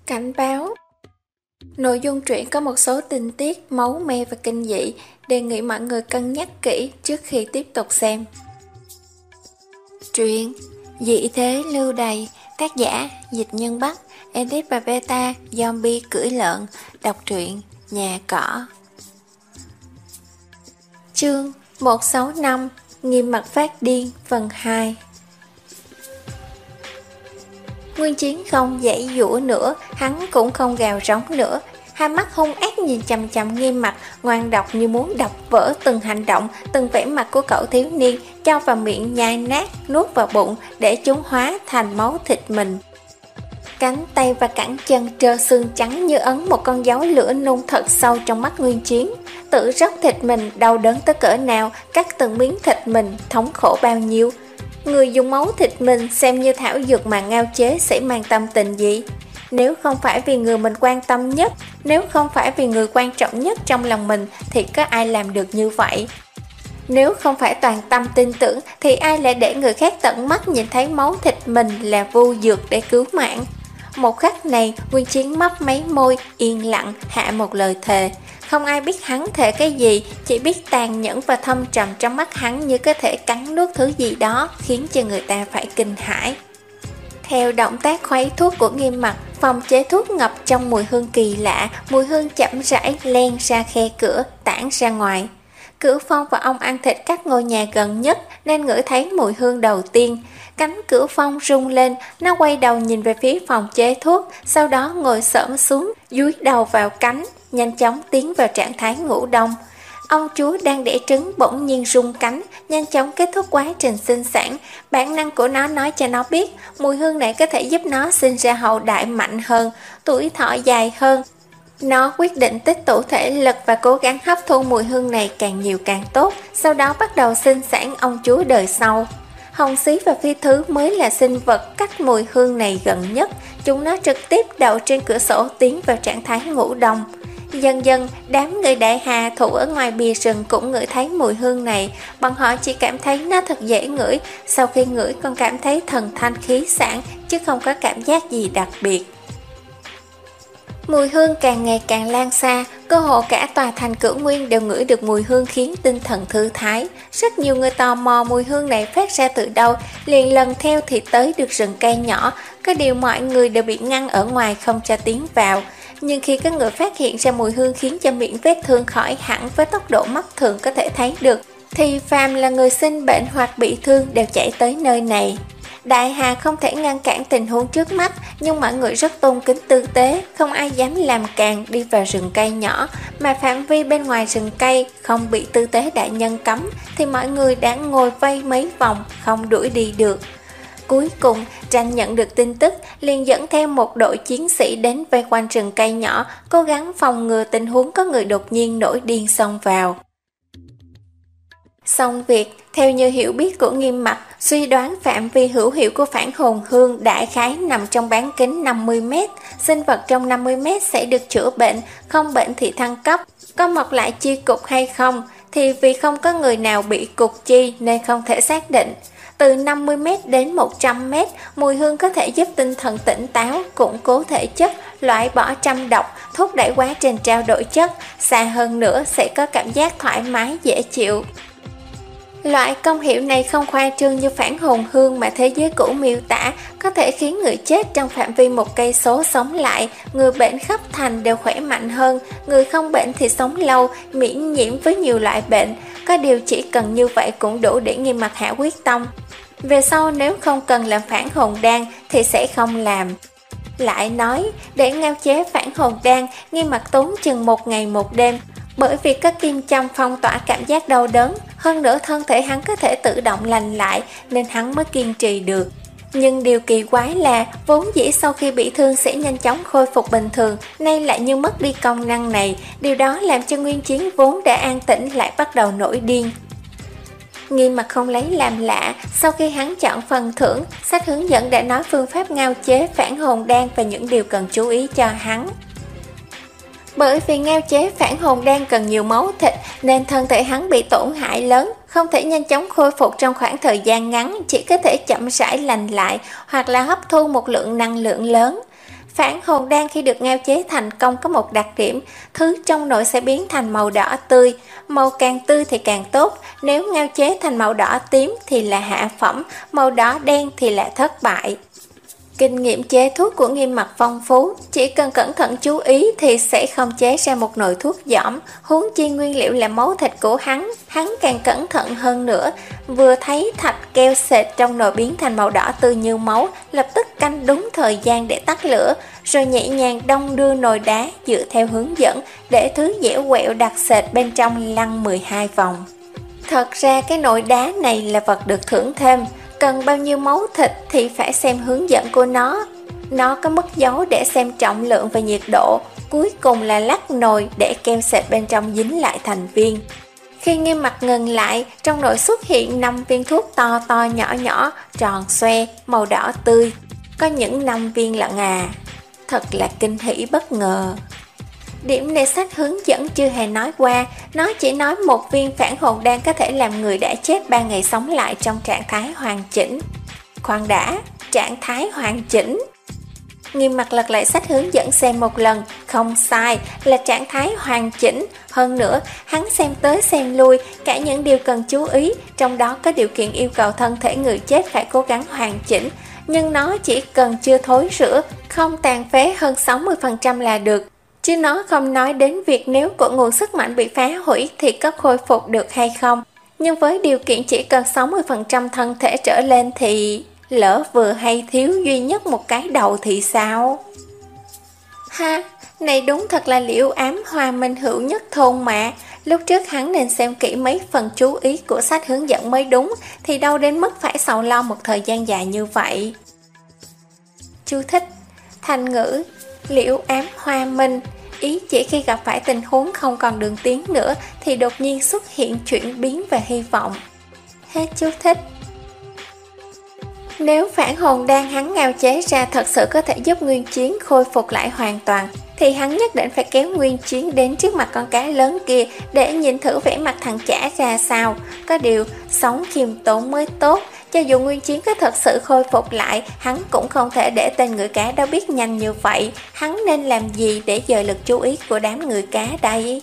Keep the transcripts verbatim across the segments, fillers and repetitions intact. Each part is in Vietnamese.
Cảnh báo: nội dung truyện có một số tình tiết máu me và kinh dị, đề nghị mọi người cân nhắc kỹ trước khi tiếp tục xem. Truyện Dị Thế Lưu Đày, tác giả Dịch Nhân Bắc, edit và beta Zombie Cưỡi Lợn, đọc truyện Nhà Cỏ. Chương một sáu năm Nghiêm Mặt Phát Điên phần hai. Nguyên Chiến không giãy giụa nữa, hắn cũng không gào rống nữa. Hai mắt hung ác nhìn chằm chằm Nghiêm Mặt, ngoan độc như muốn đập vỡ từng hành động, từng vẻ mặt của cậu thiếu niên, cho vào miệng nhai nát, nuốt vào bụng để chúng hóa thành máu thịt mình. Cánh tay và cẳng chân trơ xương trắng như ấn một con dấu lửa nung thật sâu trong mắt Nguyên Chiến. Tự róc thịt mình đau đớn tới cỡ nào, cắt từng miếng thịt mình thống khổ bao nhiêu. Người dùng máu thịt mình xem như thảo dược mà ngao chế sẽ mang tâm tình gì? Nếu không phải vì người mình quan tâm nhất, nếu không phải vì người quan trọng nhất trong lòng mình thì có ai làm được như vậy? Nếu không phải toàn tâm tin tưởng thì ai lại để người khác tận mắt nhìn thấy máu thịt mình là vô dược để cứu mạng? Một khắc này, Nguyên Chiến mấp máy môi, yên lặng hạ một lời thề. Không ai biết hắn thề cái gì, chỉ biết tàn nhẫn và thâm trầm trong mắt hắn như có thể cắn nuốt thứ gì đó, khiến cho người ta phải kinh hãi. Theo động tác khuấy thuốc của Nghiêm Mặt, phòng chế thuốc ngập trong mùi hương kỳ lạ, mùi hương chậm rãi len ra khe cửa, tản ra ngoài. Cửu Phong và ông ăn thịt các ngôi nhà gần nhất nên ngửi thấy mùi hương đầu tiên. Cánh Cửu Phong rung lên, nó quay đầu nhìn về phía phòng chế thuốc, sau đó ngồi xổm xuống, dúi đầu vào cánh, nhanh chóng tiến vào trạng thái ngủ đông. Ông chúa đang đẻ trứng bỗng nhiên rung cánh, nhanh chóng kết thúc quá trình sinh sản. Bản năng của nó nói cho nó biết mùi hương này có thể giúp nó sinh ra hậu đại mạnh hơn, tuổi thọ dài hơn. Nó quyết định tích tụ thể lực và cố gắng hấp thu mùi hương này càng nhiều càng tốt, sau đó bắt đầu sinh sản ông chúa đời sau. Hồng Xí và Phi Thứ mới là sinh vật cách mùi hương này gần nhất, chúng nó trực tiếp đậu trên cửa sổ tiến vào trạng thái ngủ đông. Dần dần, đám người Đại Hà thủ ở ngoài bìa rừng cũng ngửi thấy mùi hương này, bọn họ chỉ cảm thấy nó thật dễ ngửi, sau khi ngửi còn cảm thấy thần thanh khí sảng, chứ không có cảm giác gì đặc biệt. Mùi hương càng ngày càng lan xa, cơ hồ cả tòa thành Cửu Nguyên đều ngửi được mùi hương khiến tinh thần thư thái. Rất nhiều người tò mò mùi hương này phát ra từ đâu, liền lần theo thì tới được rừng cây nhỏ, có điều mọi người đều bị ngăn ở ngoài không cho tiến vào. Nhưng khi có người phát hiện ra mùi hương khiến cho miệng vết thương khỏi hẳn với tốc độ mắt thường có thể thấy được, thì phàm là người sinh bệnh hoặc bị thương đều chạy tới nơi này. Đại Hà không thể ngăn cản tình huống trước mắt, nhưng mọi người rất tôn kính tư tế, không ai dám làm càn đi vào rừng cây nhỏ, mà phạm vi bên ngoài rừng cây không bị tư tế đại nhân cấm, thì mọi người đã ngồi vây mấy vòng, không đuổi đi được. Cuối cùng, Tranh nhận được tin tức, liền dẫn theo một đội chiến sĩ đến vây quanh rừng cây nhỏ, cố gắng phòng ngừa tình huống có người đột nhiên nổi điên xông vào. Xong việc, theo như hiểu biết của Nghiêm Mặt, suy đoán phạm vi hữu hiệu của phản hồn hương đại khái nằm trong bán kính năm mươi mét. Sinh vật trong năm mươi mét sẽ được chữa bệnh, không bệnh thì thăng cấp. Có mọc lại chi cục hay không, thì vì không có người nào bị cục chi nên không thể xác định. Từ năm mươi mét đến một trăm mét, mùi hương có thể giúp tinh thần tỉnh táo, củng cố thể chất, loại bỏ trăm độc, thúc đẩy quá trình trao đổi chất. Xa hơn nữa sẽ có cảm giác thoải mái, dễ chịu. Loại công hiệu này không khoa trương như phản hồn hương mà thế giới cũ miêu tả, có thể khiến người chết trong phạm vi một cây số sống lại, người bệnh khắp thành đều khỏe mạnh hơn, người không bệnh thì sống lâu, miễn nhiễm với nhiều loại bệnh. Có điều chỉ cần như vậy cũng đủ để Nghiêm Mặt hạ quyết tâm. Về sau nếu không cần làm phản hồn đan thì sẽ không làm. Lại nói, để ngao chế phản hồn đan, Nghiêm Mặt tốn chừng một ngày một đêm, bởi vì có kim châm phong tỏa cảm giác đau đớn, hơn nữa thân thể hắn có thể tự động lành lại nên hắn mới kiên trì được. Nhưng điều kỳ quái là vốn dĩ sau khi bị thương sẽ nhanh chóng khôi phục bình thường, nay lại như mất đi công năng này, điều đó làm cho Nguyên Chiến vốn đã an tĩnh lại bắt đầu nổi điên. Nghiêm Mặt không lấy làm lạ, sau khi hắn chọn phần thưởng, sách hướng dẫn đã nói phương pháp ngao chế phản hồn đan và những điều cần chú ý cho hắn. Bởi vì ngao chế phản hồn đan cần nhiều máu thịt nên thân thể hắn bị tổn hại lớn, không thể nhanh chóng khôi phục trong khoảng thời gian ngắn, chỉ có thể chậm rãi lành lại hoặc là hấp thu một lượng năng lượng lớn. Phản hồn đan khi được ngao chế thành công có một đặc điểm, thứ trong nồi sẽ biến thành màu đỏ tươi, màu càng tươi thì càng tốt, nếu ngao chế thành màu đỏ tím thì là hạ phẩm, màu đỏ đen thì là thất bại. Kinh nghiệm chế thuốc của Nghiêm Mặc phong phú, chỉ cần cẩn thận chú ý thì sẽ không chế ra một nồi thuốc dỏm, huống chi nguyên liệu là máu thịt của hắn, hắn càng cẩn thận hơn nữa. Vừa thấy thạch keo sệt trong nồi biến thành màu đỏ tươi như máu, lập tức canh đúng thời gian để tắt lửa, rồi nhẹ nhàng đong đưa nồi đá dựa theo hướng dẫn, để thứ dẻo quẹo đặc sệt bên trong lăn mười hai vòng. Thật ra cái nồi đá này là vật được thưởng thêm, cần bao nhiêu máu thịt thì phải xem hướng dẫn của nó. Nó có mất dấu để xem trọng lượng và nhiệt độ, cuối cùng là lắc nồi để keo sệt bên trong dính lại thành viên. Khi Nghiêm Mặc ngừng lại, trong nồi xuất hiện năm viên thuốc to to nhỏ nhỏ, tròn xoe, màu đỏ tươi. Có những năm viên lận à. Thật là kinh hỉ bất ngờ. Điểm này sách hướng dẫn chưa hề nói qua, nó chỉ nói một viên phản hồn đan có thể làm người đã chết ba ngày sống lại trong trạng thái hoàn chỉnh. Khoan đã, trạng thái hoàn chỉnh. Nghiêm Mặc lật lại sách hướng dẫn xem một lần, không sai, là trạng thái hoàn chỉnh. Hơn nữa, hắn xem tới xem lui, cả những điều cần chú ý, trong đó có điều kiện yêu cầu thân thể người chết phải cố gắng hoàn chỉnh, nhưng nó chỉ cần chưa thối rữa, không tàn phế hơn sáu mươi phần trăm là được. Chứ nó không nói đến việc nếu cội nguồn sức mạnh bị phá hủy thì có khôi phục được hay không. Nhưng với điều kiện chỉ cần sáu mươi phần trăm thân thể trở lên thì lỡ vừa hay thiếu duy nhất một cái đầu thì sao? Ha, này đúng thật là liễu ám Hoa Minh hữu nhất thôn mà. Lúc trước hắn nên xem kỹ mấy phần chú ý của sách hướng dẫn mới đúng, thì đâu đến mức phải sầu lo một thời gian dài như vậy. Chú thích: thành ngữ liễu ám Hoa Minh, ý chỉ khi gặp phải tình huống không còn đường tiến nữa thì đột nhiên xuất hiện chuyển biến và hy vọng. Hết chú thích. Nếu phản hồn đan hắn ngao chế ra thật sự có thể giúp Nguyên Chiến khôi phục lại hoàn toàn, thì hắn nhất định phải kéo Nguyên Chiến đến trước mặt con cá lớn kia để nhìn thử vẻ mặt thằng chả ra sao. Có điều, sống khiêm tốn mới tốt. Cho dù Nguyên Chiến có thật sự khôi phục lại, hắn cũng không thể để tên người cá đó biết nhanh như vậy. Hắn nên làm gì để dời lực chú ý của đám người cá đây?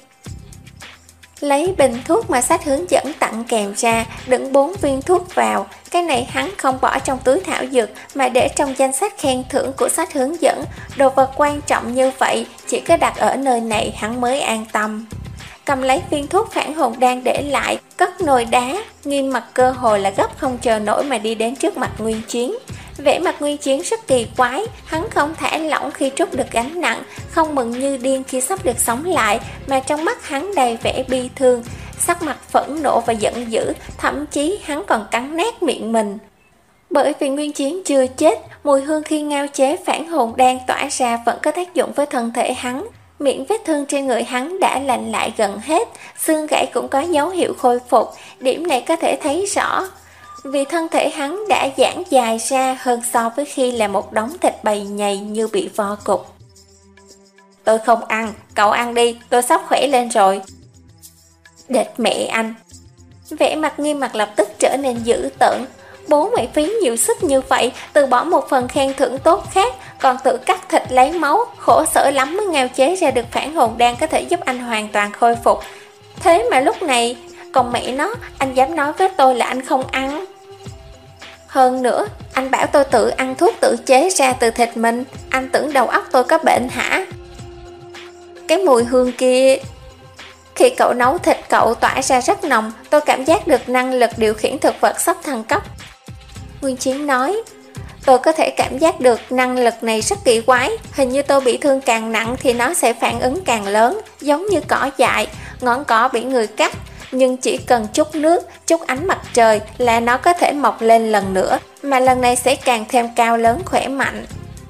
Lấy bình thuốc mà sách hướng dẫn tặng kèm ra, đựng bốn viên thuốc vào. Cái này hắn không bỏ trong túi thảo dược mà để trong danh sách khen thưởng của sách hướng dẫn. Đồ vật quan trọng như vậy, chỉ có đặt ở nơi này hắn mới an tâm. Cầm lấy viên thuốc phản hồn đan để lại, cất nồi đá, Nghiêm Mặc cơ hồ là gấp không chờ nổi mà đi đến trước mặt Nguyên Chiến. Vẻ mặt Nguyên Chiến rất kỳ quái, hắn không thả lỏng khi trút được gánh nặng, không mừng như điên khi sắp được sống lại, mà trong mắt hắn đầy vẻ bi thương, sắc mặt phẫn nộ và giận dữ, thậm chí hắn còn cắn nát miệng mình. Bởi vì Nguyên Chiến chưa chết, mùi hương khi ngao chế phản hồn đan tỏa ra vẫn có tác dụng với thân thể hắn. Miệng vết thương trên người hắn đã lành lại gần hết, xương gãy cũng có dấu hiệu khôi phục, điểm này có thể thấy rõ. Vì thân thể hắn đã giãn dài ra hơn so với khi là một đống thịt bầy nhầy như bị vo cục. Tôi không ăn, cậu ăn đi, tôi sắp khỏe lên rồi. Đệt mẹ anh! Vẻ mặt Nghiêm Mặc lập tức trở nên dữ tợn. Bố mẹ phí nhiều sức như vậy, từ bỏ một phần khen thưởng tốt khác, còn tự cắt thịt lấy máu, khổ sở lắm mới ngao chế ra được phản hồn đan có thể giúp anh hoàn toàn khôi phục. Thế mà lúc này, còn mẹ nó, anh dám nói với tôi là anh không ăn. Hơn nữa, anh bảo tôi tự ăn thuốc tự chế ra từ thịt mình, anh tưởng đầu óc tôi có bệnh hả? Cái mùi hương kia... Khi cậu nấu thịt cậu tỏa ra rất nồng, tôi cảm giác được năng lực điều khiển thực vật sắp thăng cấp. Nguyên Chiến nói, tôi có thể cảm giác được năng lực này rất kỳ quái, hình như tôi bị thương càng nặng thì nó sẽ phản ứng càng lớn, giống như cỏ dại, ngọn cỏ bị người cắt, nhưng chỉ cần chút nước, chút ánh mặt trời là nó có thể mọc lên lần nữa, mà lần này sẽ càng thêm cao lớn khỏe mạnh.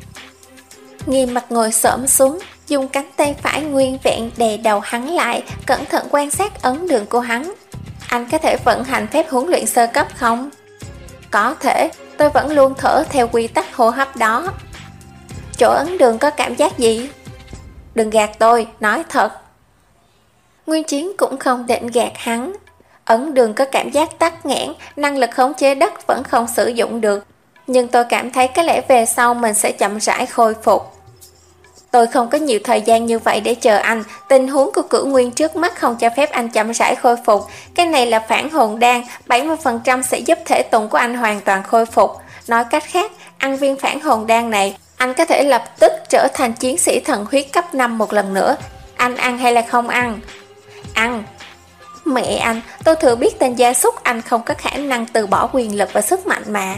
Nghiêm Mặc ngồi xổm xuống, dùng cánh tay phải nguyên vẹn đè đầu hắn lại, cẩn thận quan sát ấn đường của hắn. Anh có thể vận hành phép huấn luyện sơ cấp không? Có thể, tôi vẫn luôn thở theo quy tắc hô hấp đó. Chỗ ấn đường có cảm giác gì? Đừng gạt tôi, nói thật. Nguyên Chiến cũng không định gạt hắn. Ấn đường có cảm giác tắc nghẽn, năng lực khống chế đất vẫn không sử dụng được. Nhưng tôi cảm thấy có lẽ về sau mình sẽ chậm rãi khôi phục. Tôi không có nhiều thời gian như vậy để chờ anh. Tình huống của Cửu Nguyên trước mắt không cho phép anh chậm rãi khôi phục. Cái này là phản hồn đan, bảy mươi phần trăm sẽ giúp thể tùng của anh hoàn toàn khôi phục. Nói cách khác, ăn viên phản hồn đan này, anh có thể lập tức trở thành chiến sĩ thần huyết cấp năm một lần nữa. Anh ăn hay là không ăn? Ăn. Mẹ anh, tôi thừa biết tên gia súc anh không có khả năng từ bỏ quyền lực và sức mạnh mà.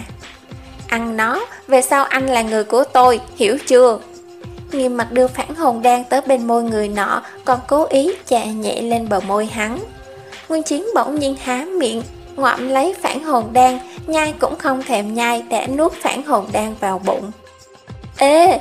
Ăn nó, về sau anh là người của tôi, hiểu chưa? Nghiêm mặt đưa phản hồn đan tới bên môi người nọ, còn cố ý chà nhẹ lên bờ môi hắn. Nguyên Chiến bỗng nhiên há miệng, ngoạm lấy phản hồn đan, nhai cũng không thèm nhai, đã nuốt phản hồn đan vào bụng. Ê!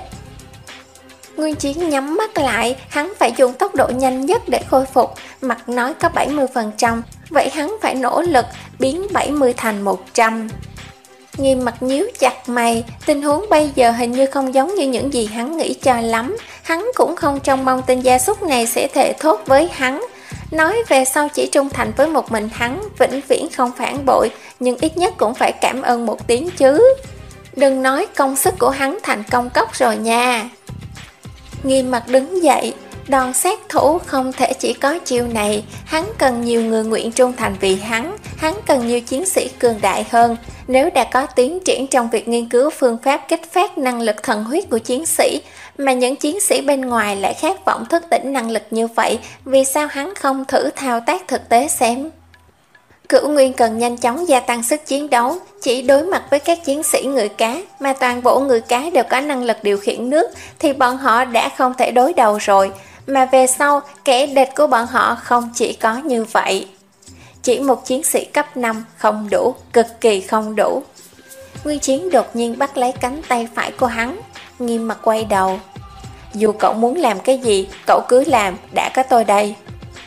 Nguyên Chiến nhắm mắt lại, hắn phải dùng tốc độ nhanh nhất để khôi phục, mặt nói có bảy mươi phần trăm, vậy hắn phải nỗ lực biến bảy mươi thành một trăm. Nghiêm mặt nhíu chặt mày, tình huống bây giờ hình như không giống như những gì hắn nghĩ cho lắm. Hắn cũng không trông mong tên gia súc này sẽ thề thốt với hắn, nói về sau chỉ trung thành với một mình hắn, vĩnh viễn không phản bội, nhưng ít nhất cũng phải cảm ơn một tiếng chứ. Đừng nói công sức của hắn thành công cốc rồi nha. Nghiêm mặt đứng dậy, đòn sát thủ không thể chỉ có chiêu này, hắn cần nhiều người nguyện trung thành vì hắn, hắn cần nhiều chiến sĩ cường đại hơn. Nếu đã có tiến triển trong việc nghiên cứu phương pháp kích phát năng lực thần huyết của chiến sĩ, mà những chiến sĩ bên ngoài lại khát vọng thức tỉnh năng lực như vậy, vì sao hắn không thử thao tác thực tế xem? Cửu Nguyên cần nhanh chóng gia tăng sức chiến đấu, chỉ đối mặt với các chiến sĩ người cá, mà toàn bộ người cá đều có năng lực điều khiển nước, thì bọn họ đã không thể đối đầu rồi, mà về sau, kẻ địch của bọn họ không chỉ có như vậy. Chỉ một chiến sĩ cấp năm không đủ, cực kỳ không đủ. Nguyên Chiến đột nhiên bắt lấy cánh tay phải của hắn, nghiêm mặt quay đầu. Dù cậu muốn làm cái gì, cậu cứ làm, đã có tôi đây.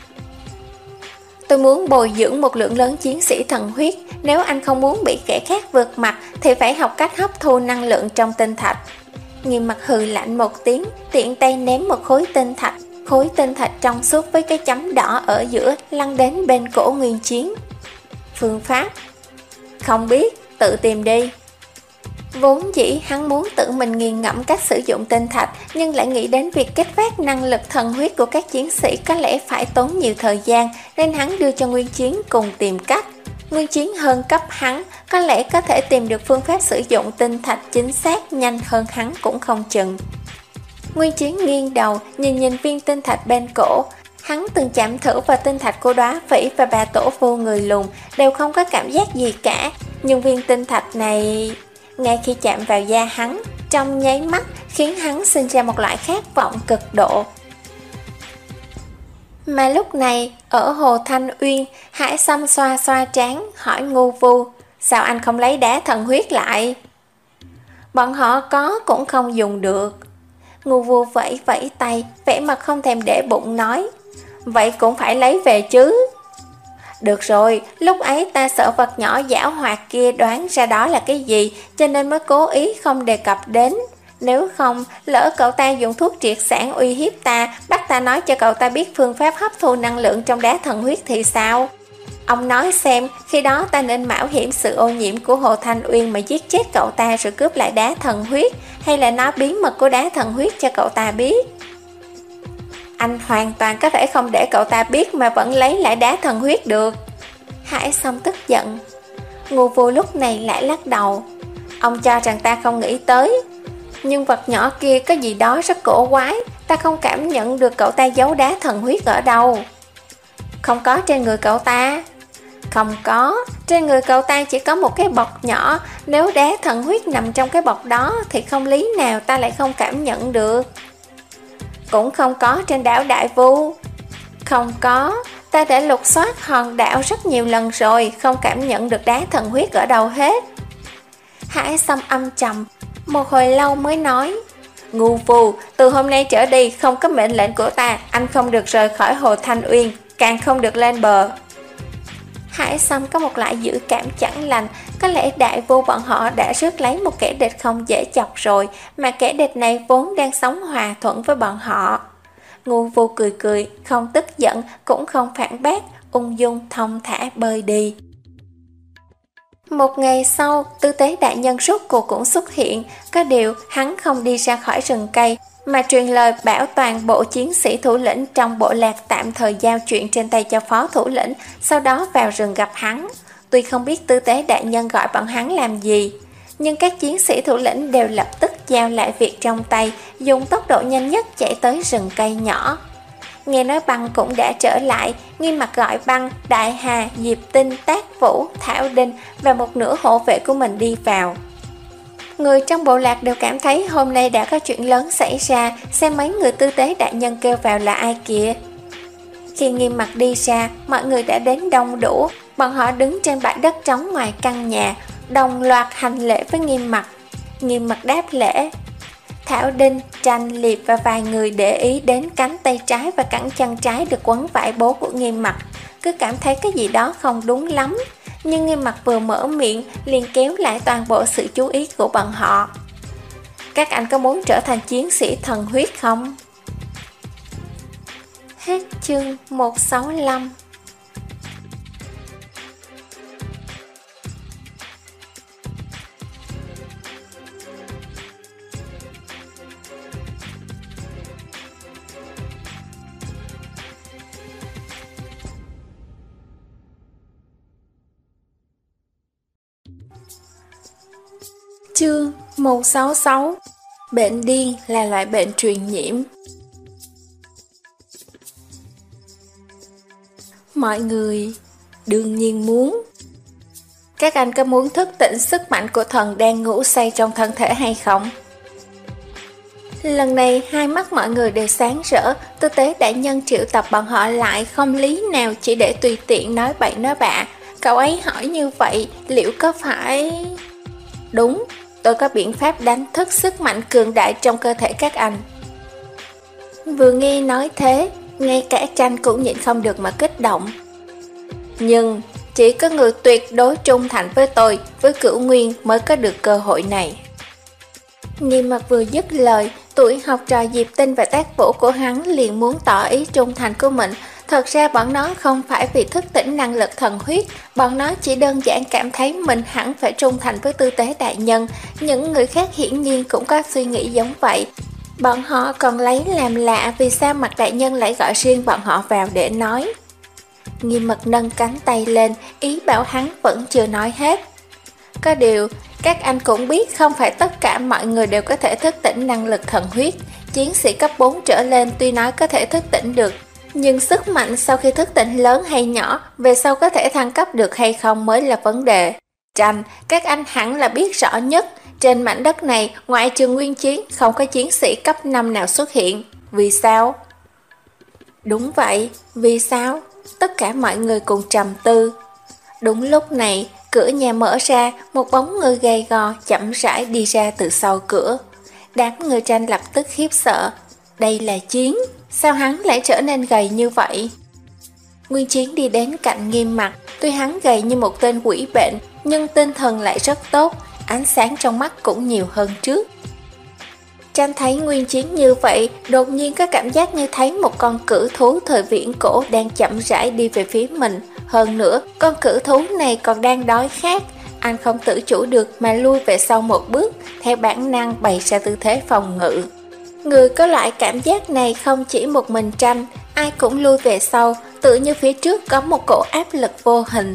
Tôi muốn bồi dưỡng một lượng lớn chiến sĩ thần huyết, nếu anh không muốn bị kẻ khác vượt mặt thì phải học cách hấp thu năng lượng trong tinh thạch. Nghiêm mặt hừ lạnh một tiếng, tiện tay ném một khối tinh thạch. Khối tinh thạch trong suốt với cái chấm đỏ ở giữa lăn đến bên cổ Nguyên Chiến. Phương pháp? Không biết, tự tìm đi. Vốn dĩ hắn muốn tự mình nghiền ngẫm cách sử dụng tinh thạch, nhưng lại nghĩ đến việc kích phát năng lực thần huyết của các chiến sĩ có lẽ phải tốn nhiều thời gian, nên hắn đưa cho Nguyên Chiến cùng tìm cách. Nguyên Chiến hơn cấp hắn, có lẽ có thể tìm được phương pháp sử dụng tinh thạch chính xác nhanh hơn hắn cũng không chừng. Nguyên Chiến nghiêng đầu, nhìn nhìn viên tinh thạch bên cổ. Hắn từng chạm thử vào tinh thạch của Đóa Phỉ và bà tổ vô người lùn, đều không có cảm giác gì cả. Nhưng viên tinh thạch này, ngay khi chạm vào da hắn, trong nháy mắt khiến hắn sinh ra một loại khát vọng cực độ. Mà lúc này, ở Hồ Thanh Uyên, Hải Sâm xoa xoa trán, hỏi Ngu Vu, sao anh không lấy đá thần huyết lại? Bọn họ có cũng không dùng được. Ngu Vu vẫy vẫy tay, vẻ mặt không thèm để bụng nói, vậy cũng phải lấy về chứ. Được rồi, lúc ấy ta sợ vật nhỏ giảo hoạt kia đoán ra đó là cái gì, cho nên mới cố ý không đề cập đến. Nếu không, lỡ cậu ta dùng thuốc triệt sản uy hiếp ta, bắt ta nói cho cậu ta biết phương pháp hấp thu năng lượng trong đá thần huyết thì sao? Ông nói xem, khi đó ta nên mạo hiểm sự ô nhiễm của Hồ Thanh Uyên mà giết chết cậu ta rồi cướp lại đá thần huyết, hay là nói bí mật của đá thần huyết cho cậu ta biết? Anh hoàn toàn có thể không để cậu ta biết mà vẫn lấy lại đá thần huyết được. Hải Sâm tức giận. Ngu Vu lúc này lại lắc đầu. Ông cho rằng ta không nghĩ tới, nhưng vật nhỏ kia có gì đó rất cổ quái, ta không cảm nhận được cậu ta giấu đá thần huyết ở đâu. Không có trên người cậu ta. Không có, trên người cậu ta chỉ có một cái bọc nhỏ, nếu đá thần huyết nằm trong cái bọc đó thì không lý nào ta lại không cảm nhận được. Cũng không có trên đảo Đại Vu. Không có, ta đã lục soát hòn đảo rất nhiều lần rồi, không cảm nhận được đá thần huyết ở đâu hết. Hải Sâm âm trầm, một hồi lâu mới nói, Ngu Vu, từ hôm nay trở đi không có mệnh lệnh của ta, anh không được rời khỏi Hồ Thanh Uyên, càng không được lên bờ. Hải Sâm có một loại dự cảm chẳng lành, có lẽ Đại Vu bọn họ đã rước lấy một kẻ địch không dễ chọc rồi, mà kẻ địch này vốn đang sống hòa thuận với bọn họ. Ngu Vu cười cười, không tức giận, cũng không phản bác, ung dung thong thả bơi đi. Một ngày sau, Tư Tế đại nhân rốt cuộc cũng xuất hiện, có điều hắn không đi ra khỏi rừng cây, mà truyền lời bảo toàn bộ chiến sĩ thủ lĩnh trong bộ lạc tạm thời giao chuyện trên tay cho phó thủ lĩnh, sau đó vào rừng gặp hắn. Tuy không biết tư tế đại nhân gọi bọn hắn làm gì, nhưng các chiến sĩ thủ lĩnh đều lập tức giao lại việc trong tay, dùng tốc độ nhanh nhất chạy tới rừng cây nhỏ. Nghe nói Băng cũng đã trở lại, Nghiêm Mặt gọi Băng, Đại Hà, Diệp Tinh, Tác Vũ, Thảo Đinh và một nửa hộ vệ của mình đi vào. Người trong bộ lạc đều cảm thấy hôm nay đã có chuyện lớn xảy ra, xem mấy người tư tế đại nhân kêu vào là ai kìa. Khi Nghiêm Mặt đi ra, mọi người đã đến đông đủ, bọn họ đứng trên bãi đất trống ngoài căn nhà, đồng loạt hành lễ với Nghiêm Mặt. Nghiêm Mặt đáp lễ. Thảo Đinh, Tranh, Liệp và vài người để ý đến cánh tay trái và cẳng chân trái được quấn vải bố của Nghiêm Mặt, cứ cảm thấy cái gì đó không đúng lắm. Nhưng Nghiêm Mặt vừa mở miệng liền kéo lại toàn bộ sự chú ý của bọn họ. Các anh có muốn trở thành chiến sĩ thần huyết không? Hết chương một trăm sáu mươi lăm. Chương một trăm sáu mươi sáu. Bệnh điên là loại bệnh truyền nhiễm. Mọi người đương nhiên muốn. Các anh có muốn thức tỉnh sức mạnh của thần đang ngủ say trong thân thể hay không? Lần này hai mắt mọi người đều sáng rỡ. Tư tế đại nhân triệu tập bọn họ lại, không lý nào chỉ để tùy tiện nói bậy nói bạ. Cậu ấy hỏi như vậy liệu có phải... Đúng, tôi có biện pháp đánh thức sức mạnh cường đại trong cơ thể các anh. Vừa nghe nói thế, ngay cả Tranh cũng nhịn không được mà kích động. Nhưng chỉ có người tuyệt đối trung thành với tôi, với Cửu Nguyên mới có được cơ hội này. Nghiêm Mặt vừa dứt lời, tuổi học trò Diệp Tinh và Tác Vũ của hắn liền muốn tỏ ý trung thành của mình. Thật ra bọn nó không phải vì thức tỉnh năng lực thần huyết, bọn nó chỉ đơn giản cảm thấy mình hẳn phải trung thành với tư tế đại nhân. Những người khác hiển nhiên cũng có suy nghĩ giống vậy. Bọn họ còn lấy làm lạ vì sao Mặt đại nhân lại gọi riêng bọn họ vào để nói. Nghiêm Mặt nâng cánh tay lên, ý bảo hắn vẫn chưa nói hết. Có điều, các anh cũng biết không phải tất cả mọi người đều có thể thức tỉnh năng lực thần huyết. Chiến sĩ cấp bốn trở lên tuy nói có thể thức tỉnh được, nhưng sức mạnh sau khi thức tỉnh lớn hay nhỏ, về sau có thể thăng cấp được hay không mới là vấn đề. Tranh, các anh hẳn là biết rõ nhất, trên mảnh đất này, ngoại trừ Nguyên Chiến, không có chiến sĩ cấp năm nào xuất hiện. Vì sao? Đúng vậy, vì sao? Tất cả mọi người cùng trầm tư. Đúng lúc này, cửa nhà mở ra, một bóng người gầy gò chậm rãi đi ra từ sau cửa. Đám người Tranh lập tức khiếp sợ. Đây là Chiến, sao hắn lại trở nên gầy như vậy? Nguyên Chiến đi đến cạnh Nghiêm Mặt, tuy hắn gầy như một tên quỷ bệnh, nhưng tinh thần lại rất tốt, ánh sáng trong mắt cũng nhiều hơn trước. Tranh thấy Nguyên Chiến như vậy, đột nhiên có cảm giác như thấy một con cử thú thời viễn cổ đang chậm rãi đi về phía mình. Hơn nữa, con cử thú này còn đang đói khát. Anh không tự chủ được mà lui về sau một bước, theo bản năng bày ra tư thế phòng ngự. Người có loại cảm giác này không chỉ một mình Tranh, ai cũng lui về sau, tự như phía trước có một cổ áp lực vô hình.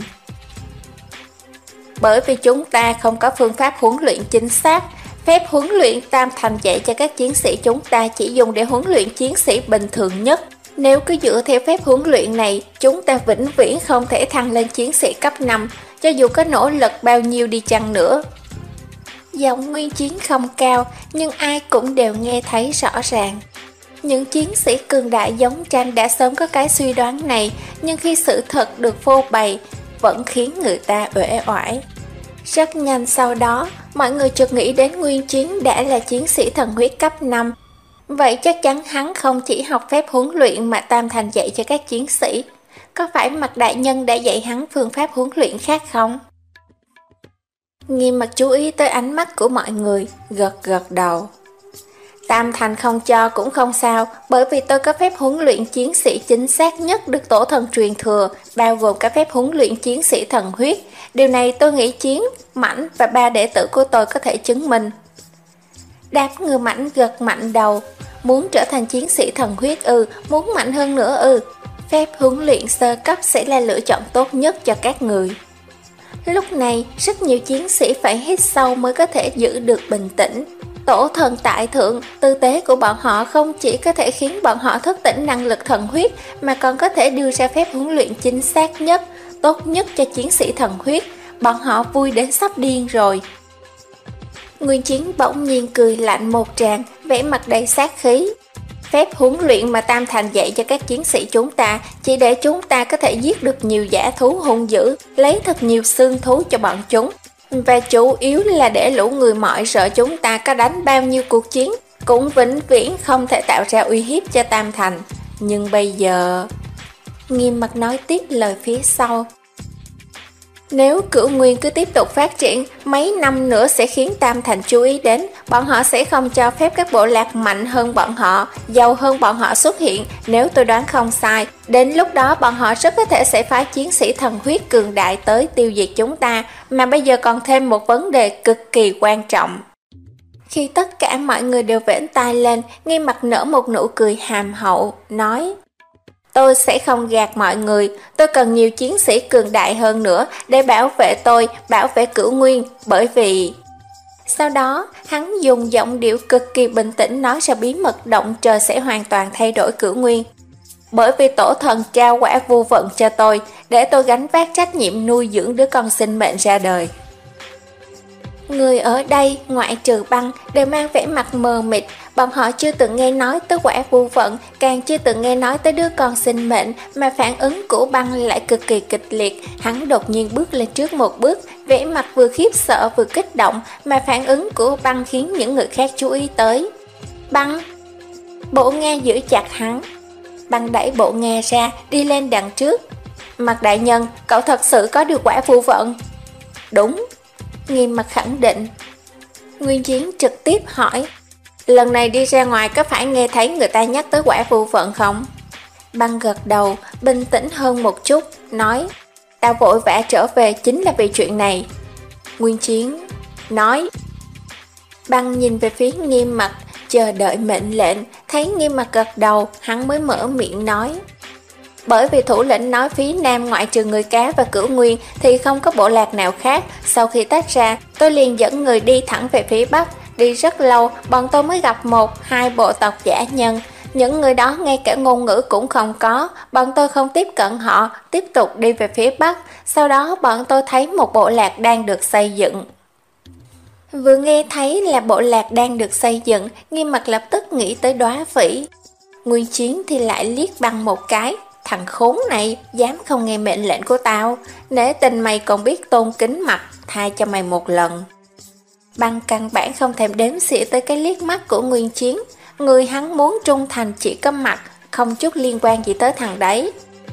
Bởi vì chúng ta không có phương pháp huấn luyện chính xác, phép huấn luyện tam thành dạy cho các chiến sĩ chúng ta chỉ dùng để huấn luyện chiến sĩ bình thường nhất. Nếu cứ dựa theo phép huấn luyện này, chúng ta vĩnh viễn không thể thăng lên chiến sĩ cấp năm, cho dù có nỗ lực bao nhiêu đi chăng nữa. Giọng Nguyên Chiến không cao, nhưng ai cũng đều nghe thấy rõ ràng. Những chiến sĩ cường đại giống Tranh đã sớm có cái suy đoán này, nhưng khi sự thật được phô bày, vẫn khiến người ta uể oải. Rất nhanh sau đó, mọi người chợt nghĩ đến Nguyên Chiến đã là chiến sĩ thần huyết cấp năm. Vậy chắc chắn hắn không chỉ học phép huấn luyện mà tam thành dạy cho các chiến sĩ. Có phải Mặt đại nhân đã dạy hắn phương pháp huấn luyện khác không? Nghiêm Mặt chú ý tới ánh mắt của mọi người, gật gật đầu. Tam thành không cho cũng không sao, bởi vì tôi có phép huấn luyện chiến sĩ chính xác nhất được tổ thần truyền thừa, bao gồm cả phép huấn luyện chiến sĩ thần huyết. Điều này tôi nghĩ Chiến, Mãnh và ba đệ tử của tôi có thể chứng minh. Đám người Mãnh gật mạnh đầu. Muốn trở thành chiến sĩ thần huyết ư? Muốn mạnh hơn nữa ư? Phép huấn luyện sơ cấp sẽ là lựa chọn tốt nhất cho các người. Lúc này, rất nhiều chiến sĩ phải hít sâu mới có thể giữ được bình tĩnh. Tổ thần tại thượng, tư thế của bọn họ không chỉ có thể khiến bọn họ thức tỉnh năng lực thần huyết, mà còn có thể đưa ra phép huấn luyện chính xác nhất, tốt nhất cho chiến sĩ thần huyết. Bọn họ vui đến sắp điên rồi. Nguyên Chiến bỗng nhiên cười lạnh một tràng, vẻ mặt đầy sát khí. Phép huấn luyện mà Tam Thành dạy cho các chiến sĩ chúng ta chỉ để chúng ta có thể giết được nhiều dã thú hung dữ, lấy thật nhiều xương thú cho bọn chúng. Và chủ yếu là để lũ người mọi sợ chúng ta có đánh bao nhiêu cuộc chiến, cũng vĩnh viễn không thể tạo ra uy hiếp cho Tam Thành. Nhưng bây giờ... Nghiêm mặt nói tiếp lời phía sau. Nếu Cửu Nguyên cứ tiếp tục phát triển, mấy năm nữa sẽ khiến Tam Thành chú ý đến. Bọn họ sẽ không cho phép các bộ lạc mạnh hơn bọn họ, giàu hơn bọn họ xuất hiện. Nếu tôi đoán không sai, đến lúc đó bọn họ rất có thể sẽ phái chiến sĩ thần huyết cường đại tới tiêu diệt chúng ta. Mà bây giờ còn thêm một vấn đề cực kỳ quan trọng. Khi tất cả mọi người đều vểnh tai lên, Nghiêm mặt nở một nụ cười hàm hậu, nói: Tôi sẽ không gạt mọi người, tôi cần nhiều chiến sĩ cường đại hơn nữa để bảo vệ tôi, bảo vệ Cửu Nguyên, bởi vì... Sau đó, hắn dùng giọng điệu cực kỳ bình tĩnh nói ra bí mật động trời sẽ hoàn toàn thay đổi Cửu Nguyên. Bởi vì tổ thần trao quả vu vận cho tôi, để tôi gánh vác trách nhiệm nuôi dưỡng đứa con sinh mệnh ra đời. Người ở đây, ngoại trừ Băng, đều mang vẻ mặt mờ mịt. Bọn họ chưa từng nghe nói tới quả vu vận, càng chưa từng nghe nói tới đứa con sinh mệnh, mà phản ứng của Băng lại cực kỳ kịch liệt. Hắn đột nhiên bước lên trước một bước, vẻ mặt vừa khiếp sợ vừa kích động, mà phản ứng của Băng khiến những người khác chú ý tới. Băng! Bộ Nghe giữ chặt hắn. Băng đẩy Bộ Nghe ra, đi lên đằng trước. Mặt đại nhân, cậu thật sự có được quả vu vận? Đúng. Nghiêm mặt khẳng định. Nguyên Chiến trực tiếp hỏi: Lần này đi ra ngoài có phải nghe thấy người ta nhắc tới quả vu vận không? Băng gật đầu, bình tĩnh hơn một chút, nói: Ta vội vã trở về chính là vì chuyện này. Nguyên Chiến nói. Băng nhìn về phía Nghiêm mặt, chờ đợi mệnh lệnh. Thấy Nghiêm mặt gật đầu, hắn mới mở miệng nói: Bởi vì thủ lĩnh nói phía Nam ngoại trừ người cá và Cửu Nguyên thì không có bộ lạc nào khác. Sau khi tách ra, tôi liền dẫn người đi thẳng về phía Bắc. Đi rất lâu, bọn tôi mới gặp một, hai bộ tộc dã nhân. Những người đó ngay cả ngôn ngữ cũng không có. Bọn tôi không tiếp cận họ, tiếp tục đi về phía Bắc. Sau đó bọn tôi thấy một bộ lạc đang được xây dựng. Vừa nghe thấy là bộ lạc đang được xây dựng, Nghiêm mặt lập tức nghĩ tới Đóa Phỉ. Nguyên Chiến thì lại liếc Băng một cái. Thằng khốn này, dám không nghe mệnh lệnh của tao. Nể tình mày còn biết tôn kính mặt, tha cho mày một lần. Băng căn bản không thèm đếm xỉa tới cái liếc mắt của Nguyên Chiến. Người hắn muốn trung thành chỉ có mặt, không chút liên quan gì tới thằng đấy.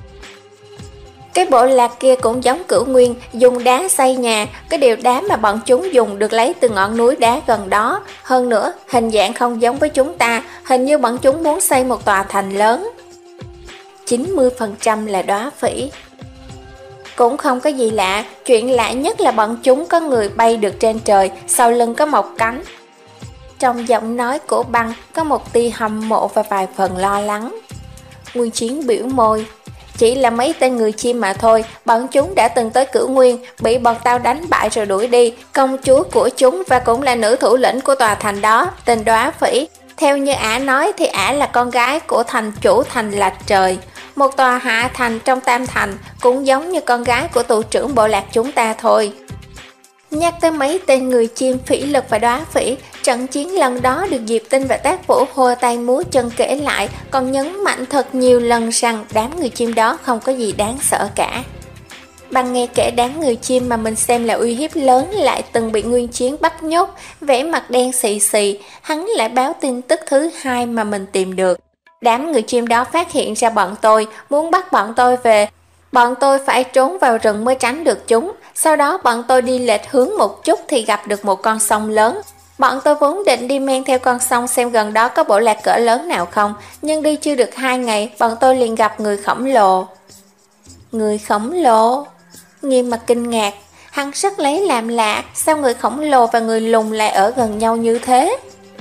Cái bộ lạc kia cũng giống Cửu Nguyên, dùng đá xây nhà. Cái điều đá mà bọn chúng dùng được lấy từ ngọn núi đá gần đó. Hơn nữa, hình dạng không giống với chúng ta. Hình như bọn chúng muốn xây một tòa thành lớn. chín mươi phần trăm là Đóa Phỉ. Cũng không có gì lạ, chuyện lạ nhất là bọn chúng có người bay được trên trời, sau lưng có một cánh. Trong giọng nói của Băng có một tia hâm mộ và vài phần lo lắng. Nguyên Chiến biểu môi: Chỉ là mấy tên người chim mà thôi, bọn chúng đã từng tới Cửu Nguyên, bị bọn tao đánh bại rồi đuổi đi. Công chúa của chúng và cũng là nữ thủ lĩnh của tòa thành đó, tên Đóa Phỉ. Theo như ả nói thì ả là con gái của thành chủ thành Lạch Trời. Một tòa hạ thành trong Tam Thành, cũng giống như con gái của tù trưởng bộ lạc chúng ta thôi. Nhắc tới mấy tên người chim Phỉ Lực và Đóa Phỉ, trận chiến lần đó được Diệp Tinh và Tác Vũ hô tay múa chân kể lại, còn nhấn mạnh thật nhiều lần rằng đám người chim đó không có gì đáng sợ cả. Băng nghe kể đám người chim mà mình xem là uy hiếp lớn lại từng bị Nguyên Chiến bắt nhốt, vẻ mặt đen xì xì, hắn lại báo tin tức thứ hai mà mình tìm được. Đám người chim đó phát hiện ra bọn tôi, muốn bắt bọn tôi về. Bọn tôi phải trốn vào rừng mới tránh được chúng. Sau đó bọn tôi đi lệch hướng một chút thì gặp được một con sông lớn. Bọn tôi vốn định đi men theo con sông xem gần đó có bộ lạc cỡ lớn nào không. Nhưng đi chưa được hai ngày, bọn tôi liền gặp người khổng lồ. Người khổng lồ? Nghiêm mặt kinh ngạc, hắn rất lấy làm lạ, sao người khổng lồ và người lùn lại ở gần nhau như thế?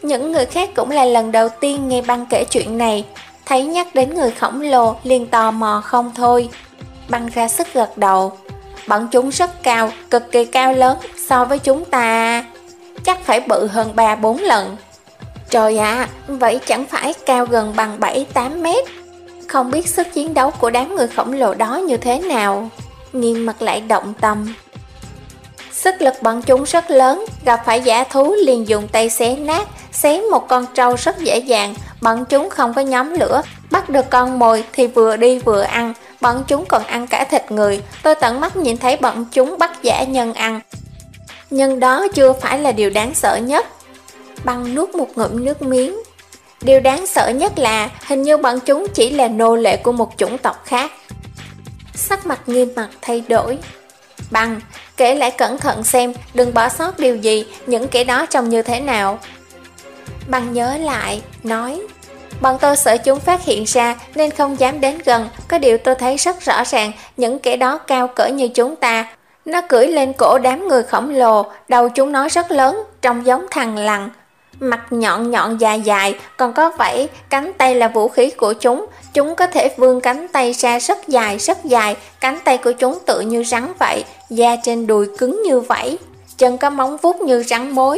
Những người khác cũng là lần đầu tiên nghe Băng kể chuyện này, thấy nhắc đến người khổng lồ liền tò mò không thôi. Băng ra sức gật đầu. Bọn chúng rất cao, cực kỳ cao lớn, so với chúng ta chắc phải bự hơn ba bốn lần. Trời ạ, à, vậy chẳng phải cao gần bằng bảy tám mét. Không biết sức chiến đấu của đám người khổng lồ đó như thế nào. Nghiêm mặt lại động tâm. Sức lực bọn chúng rất lớn, gặp phải dã thú liền dùng tay xé nát, xé một con trâu rất dễ dàng. Bọn chúng không có nhóm lửa, bắt được con mồi thì vừa đi vừa ăn. Bọn chúng còn ăn cả thịt người. Tôi tận mắt nhìn thấy bọn chúng bắt dã nhân ăn. Nhưng đó chưa phải là điều đáng sợ nhất. Băng nuốt một ngụm nước miếng. Điều đáng sợ nhất là hình như bọn chúng chỉ là nô lệ của một chủng tộc khác. Sắc mặt Nghiêm mặt thay đổi. Băng, kể lại cẩn thận xem, đừng bỏ sót điều gì, những kẻ đó trông như thế nào. Băng nhớ lại, nói, bọn tôi sợ chúng phát hiện ra nên không dám đến gần. Có điều tôi thấy rất rõ ràng, những kẻ đó cao cỡ như chúng ta. Nó cưỡi lên cổ đám người khổng lồ, đầu chúng nó rất lớn, trông giống thằn lằn. Mặt nhọn nhọn dài dài, còn có vảy, cánh tay là vũ khí của chúng. Chúng có thể vươn cánh tay ra rất dài rất dài, cánh tay của chúng tựa như rắn vậy, da trên đùi cứng như vảy, chân có móng vuốt như rắn mối.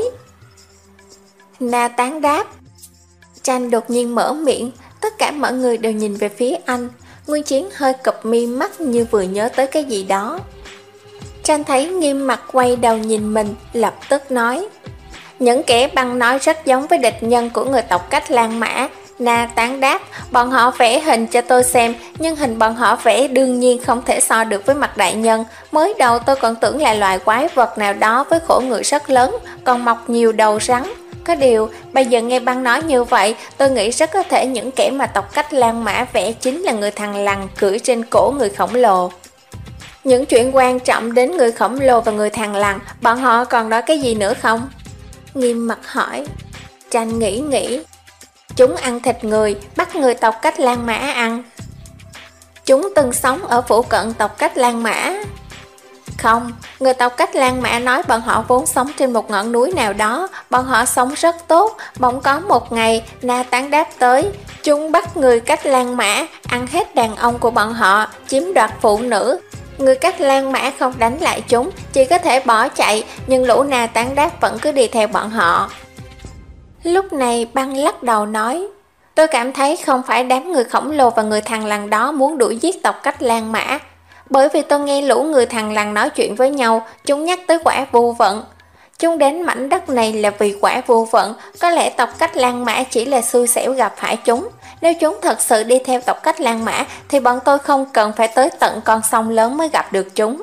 Na Tán đáp. Tranh đột nhiên mở miệng, tất cả mọi người đều nhìn về phía anh. Nguyên Chiến hơi cụp mi mắt như vừa nhớ tới cái gì đó. Tranh thấy Nghiêm mặt quay đầu nhìn mình, lập tức nói, những kẻ Băng nói rất giống với địch nhân của người tộc Cách Lan Mã. Na Tán đáp, bọn họ vẽ hình cho tôi xem, nhưng hình bọn họ vẽ đương nhiên không thể so được với mặt đại nhân. Mới đầu tôi còn tưởng là loài quái vật nào đó với khổ người rất lớn, còn mọc nhiều đầu rắn. Có điều, bây giờ nghe Băng nói như vậy, tôi nghĩ rất có thể những kẻ mà tộc Cách Lan Mã vẽ chính là người thằn lằn cưỡi trên cổ người khổng lồ. Những chuyện quan trọng đến người khổng lồ và người thằn lằn, bọn họ còn nói cái gì nữa không? Nghiêm mặt hỏi. Tranh nghĩ nghĩ. Chúng ăn thịt người, bắt người tộc Cách Lan Mã ăn. Chúng từng sống ở phụ cận tộc Cách Lan Mã. Không, người tộc Cách Lan Mã nói bọn họ vốn sống trên một ngọn núi nào đó, bọn họ sống rất tốt. Bỗng có một ngày, Na Tán đáp tới, chúng bắt người Cách Lan Mã, ăn hết đàn ông của bọn họ, chiếm đoạt phụ nữ. Người Cách Lan Mã không đánh lại chúng, chỉ có thể bỏ chạy, nhưng lũ Na Tán đáp vẫn cứ đi theo bọn họ. Lúc này Băng lắc đầu nói, tôi cảm thấy không phải đám người khổng lồ và người thằn lằn đó muốn đuổi giết tộc Cách Lan Mã. Bởi vì tôi nghe lũ người thằn lằn nói chuyện với nhau, chúng nhắc tới quả vô vận. Chúng đến mảnh đất này là vì quả vô vận, có lẽ tộc Cách Lan Mã chỉ là xui xẻo gặp phải chúng. Nếu chúng thật sự đi theo tộc Cách Lan Mã thì bọn tôi không cần phải tới tận con sông lớn mới gặp được chúng.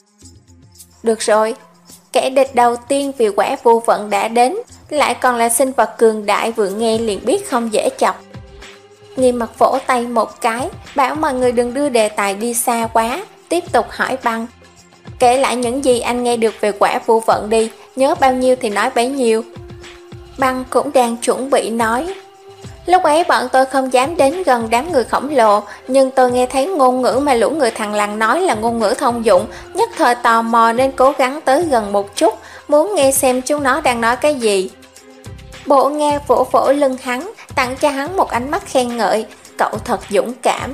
Được rồi, kẻ địch đầu tiên vì quả vô vận đã đến, lại còn là sinh vật cường đại, vừa nghe liền biết không dễ chọc. Nghiêm mặt vỗ tay một cái, bảo mọi người đừng đưa đề tài đi xa quá, tiếp tục hỏi Băng. Kể lại những gì anh nghe được về quả vô vận đi, nhớ bao nhiêu thì nói bấy nhiêu. Băng cũng đang chuẩn bị nói. Lúc ấy bọn tôi không dám đến gần đám người khổng lồ, nhưng tôi nghe thấy ngôn ngữ mà lũ người thằn lằn nói là ngôn ngữ thông dụng, nhất thời tò mò nên cố gắng tới gần một chút, muốn nghe xem chúng nó đang nói cái gì. Bộ nghe vỗ vỗ lưng hắn, tặng cho hắn một ánh mắt khen ngợi, cậu thật dũng cảm.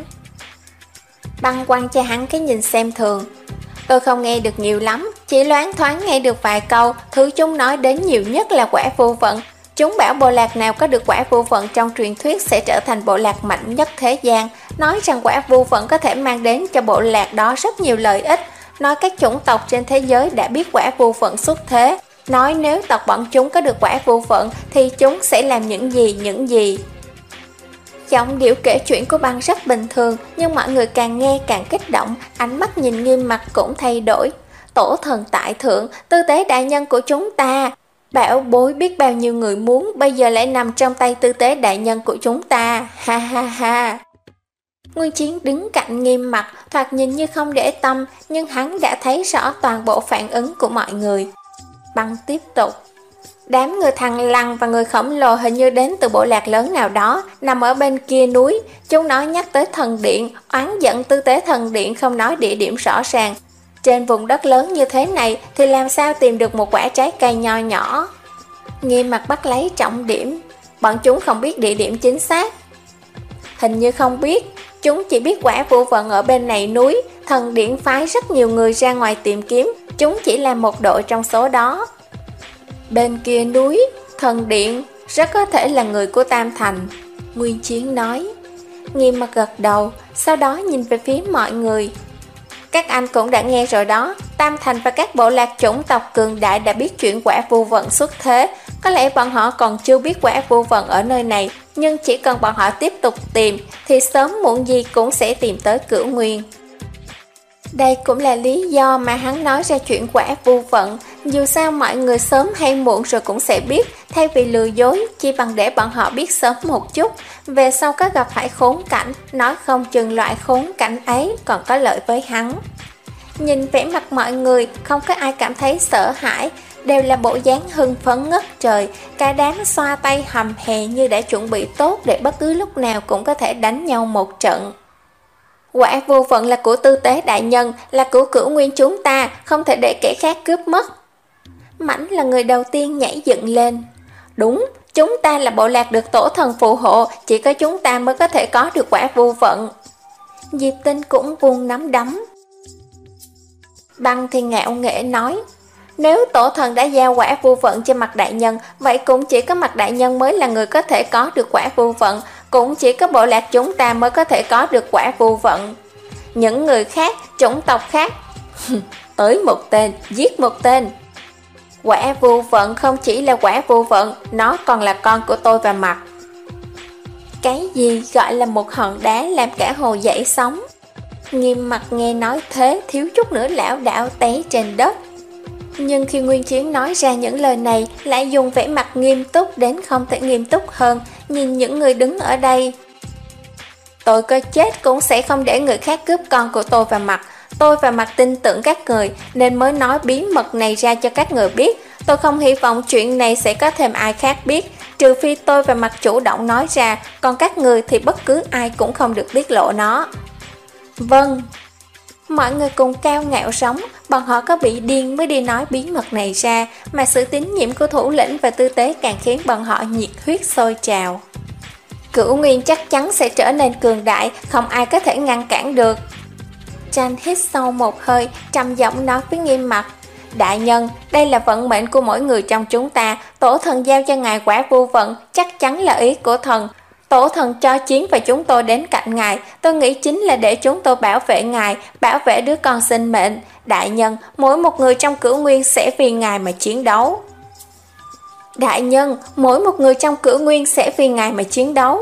Băng quăng cho hắn cái nhìn xem thường. Tôi không nghe được nhiều lắm, chỉ loáng thoáng nghe được vài câu, thứ chúng nói đến nhiều nhất là quả vô vận. Chúng bảo bộ lạc nào có được quả vô vận trong truyền thuyết sẽ trở thành bộ lạc mạnh nhất thế gian, nói rằng quả vô vận có thể mang đến cho bộ lạc đó rất nhiều lợi ích, nói các chủng tộc trên thế giới đã biết quả vô vận xuất thế, nói nếu tộc bọn chúng có được quả vô vận thì chúng sẽ làm những gì những gì. Giọng điệu kể chuyện của Băng rất bình thường, nhưng mọi người càng nghe càng kích động, ánh mắt nhìn Nghiêm mặt cũng thay đổi. Tổ thần tại thượng, tư tế đại nhân của chúng ta, bảo bối biết bao nhiêu người muốn, bây giờ lại nằm trong tay tư tế đại nhân của chúng ta, ha ha ha. Nguyên Chiến đứng cạnh Nghiêm mặt, thoạt nhìn như không để tâm, nhưng hắn đã thấy rõ toàn bộ phản ứng của mọi người. Băng tiếp tục. Đám người thằn lằn và người khổng lồ hình như đến từ bộ lạc lớn nào đó, nằm ở bên kia núi. Chúng nói nhắc tới thần điện, oán giận tư tế thần điện không nói địa điểm rõ ràng. Trên vùng đất lớn như thế này thì làm sao tìm được một quả trái cây nho nhỏ. Nghiêm mặt bắt lấy trọng điểm. Bọn chúng không biết địa điểm chính xác. Hình như không biết. Chúng chỉ biết quả vô vận ở bên này núi. Thần điện phái rất nhiều người ra ngoài tìm kiếm. Chúng chỉ là một đội trong số đó. Bên kia núi, thần điện rất có thể là người của Tam Thành, Nguyên Chiến nói. Nghiêm mặt gật đầu, sau đó nhìn về phía mọi người. Các anh cũng đã nghe rồi đó, Tam Thành và các bộ lạc chủng tộc cường đại đã biết chuyện quả vô vận xuất thế. Có lẽ bọn họ còn chưa biết quả vô vận ở nơi này, nhưng chỉ cần bọn họ tiếp tục tìm thì sớm muộn gì cũng sẽ tìm tới Cửu Nguyên. Đây cũng là lý do mà hắn nói ra chuyện quả vô vận. Dù sao mọi người sớm hay muộn rồi cũng sẽ biết. Thay vì lừa dối, chỉ bằng để bọn họ biết sớm một chút. Về sau có gặp phải khốn cảnh, nói không chừng loại khốn cảnh ấy còn có lợi với hắn. Nhìn vẻ mặt mọi người, không có ai cảm thấy sợ hãi, đều là bộ dáng hưng phấn ngất trời. Cả đám xoa tay hầm hè như đã chuẩn bị tốt để bất cứ lúc nào cũng có thể đánh nhau một trận. Quả vô vận là của Tư Tế đại nhân, là của Cửu Nguyên chúng ta, không thể để kẻ khác cướp mất. Mãnh là người đầu tiên nhảy dựng lên. Đúng, chúng ta là bộ lạc được tổ thần phù hộ, chỉ có chúng ta mới có thể có được quả vô vận. Diệp Tinh cũng vung nắm đấm. Băng thì ngạo nghễ nói, nếu tổ thần đã giao quả vô vận cho Mặt đại nhân, vậy cũng chỉ có Mặt đại nhân mới là người có thể có được quả vô vận, cũng chỉ có bộ lạc chúng ta mới có thể có được quả vô vận. Những người khác, chủng tộc khác, tới một tên, giết một tên. Quả vô vận không chỉ là quả vô vận, nó còn là con của tôi và Mặt. Cái gì gọi là một hòn đá làm cả hồ dậy sóng? Nghiêm Mặt nghe nói thế, thiếu chút nữa lảo đảo té trên đất. Nhưng khi Nguyên Chiến nói ra những lời này, lại dùng vẻ mặt nghiêm túc đến không thể nghiêm túc hơn, nhìn những người đứng ở đây. Tôi có chết cũng sẽ không để người khác cướp con của tôi và Mặt. Tôi và Mặt tin tưởng các người, nên mới nói bí mật này ra cho các người biết. Tôi không hy vọng chuyện này sẽ có thêm ai khác biết, trừ phi tôi và Mặt chủ động nói ra, còn các người thì bất cứ ai cũng không được tiết lộ nó. Vâng. Mọi người cùng cao ngạo sống, bọn họ có bị điên mới đi nói bí mật này ra, mà sự tín nhiệm của thủ lĩnh và Tư Tế càng khiến bọn họ nhiệt huyết sôi trào. Cửu Nguyên chắc chắn sẽ trở nên cường đại, không ai có thể ngăn cản được. Tranh hít sâu một hơi, trầm giọng nói với Nghiêm Mặt. Đại nhân, đây là vận mệnh của mỗi người trong chúng ta, tổ thần giao cho ngài quả vô vận, chắc chắn là ý của thần. Tổ thần cho chiến và chúng tôi đến cạnh ngài, tôi nghĩ chính là để chúng tôi bảo vệ ngài, bảo vệ đứa con sinh mệnh. Đại nhân, mỗi một người trong Cửu Nguyên sẽ vì ngài mà chiến đấu. Đại nhân, mỗi một người trong Cửu Nguyên sẽ vì ngài mà chiến đấu.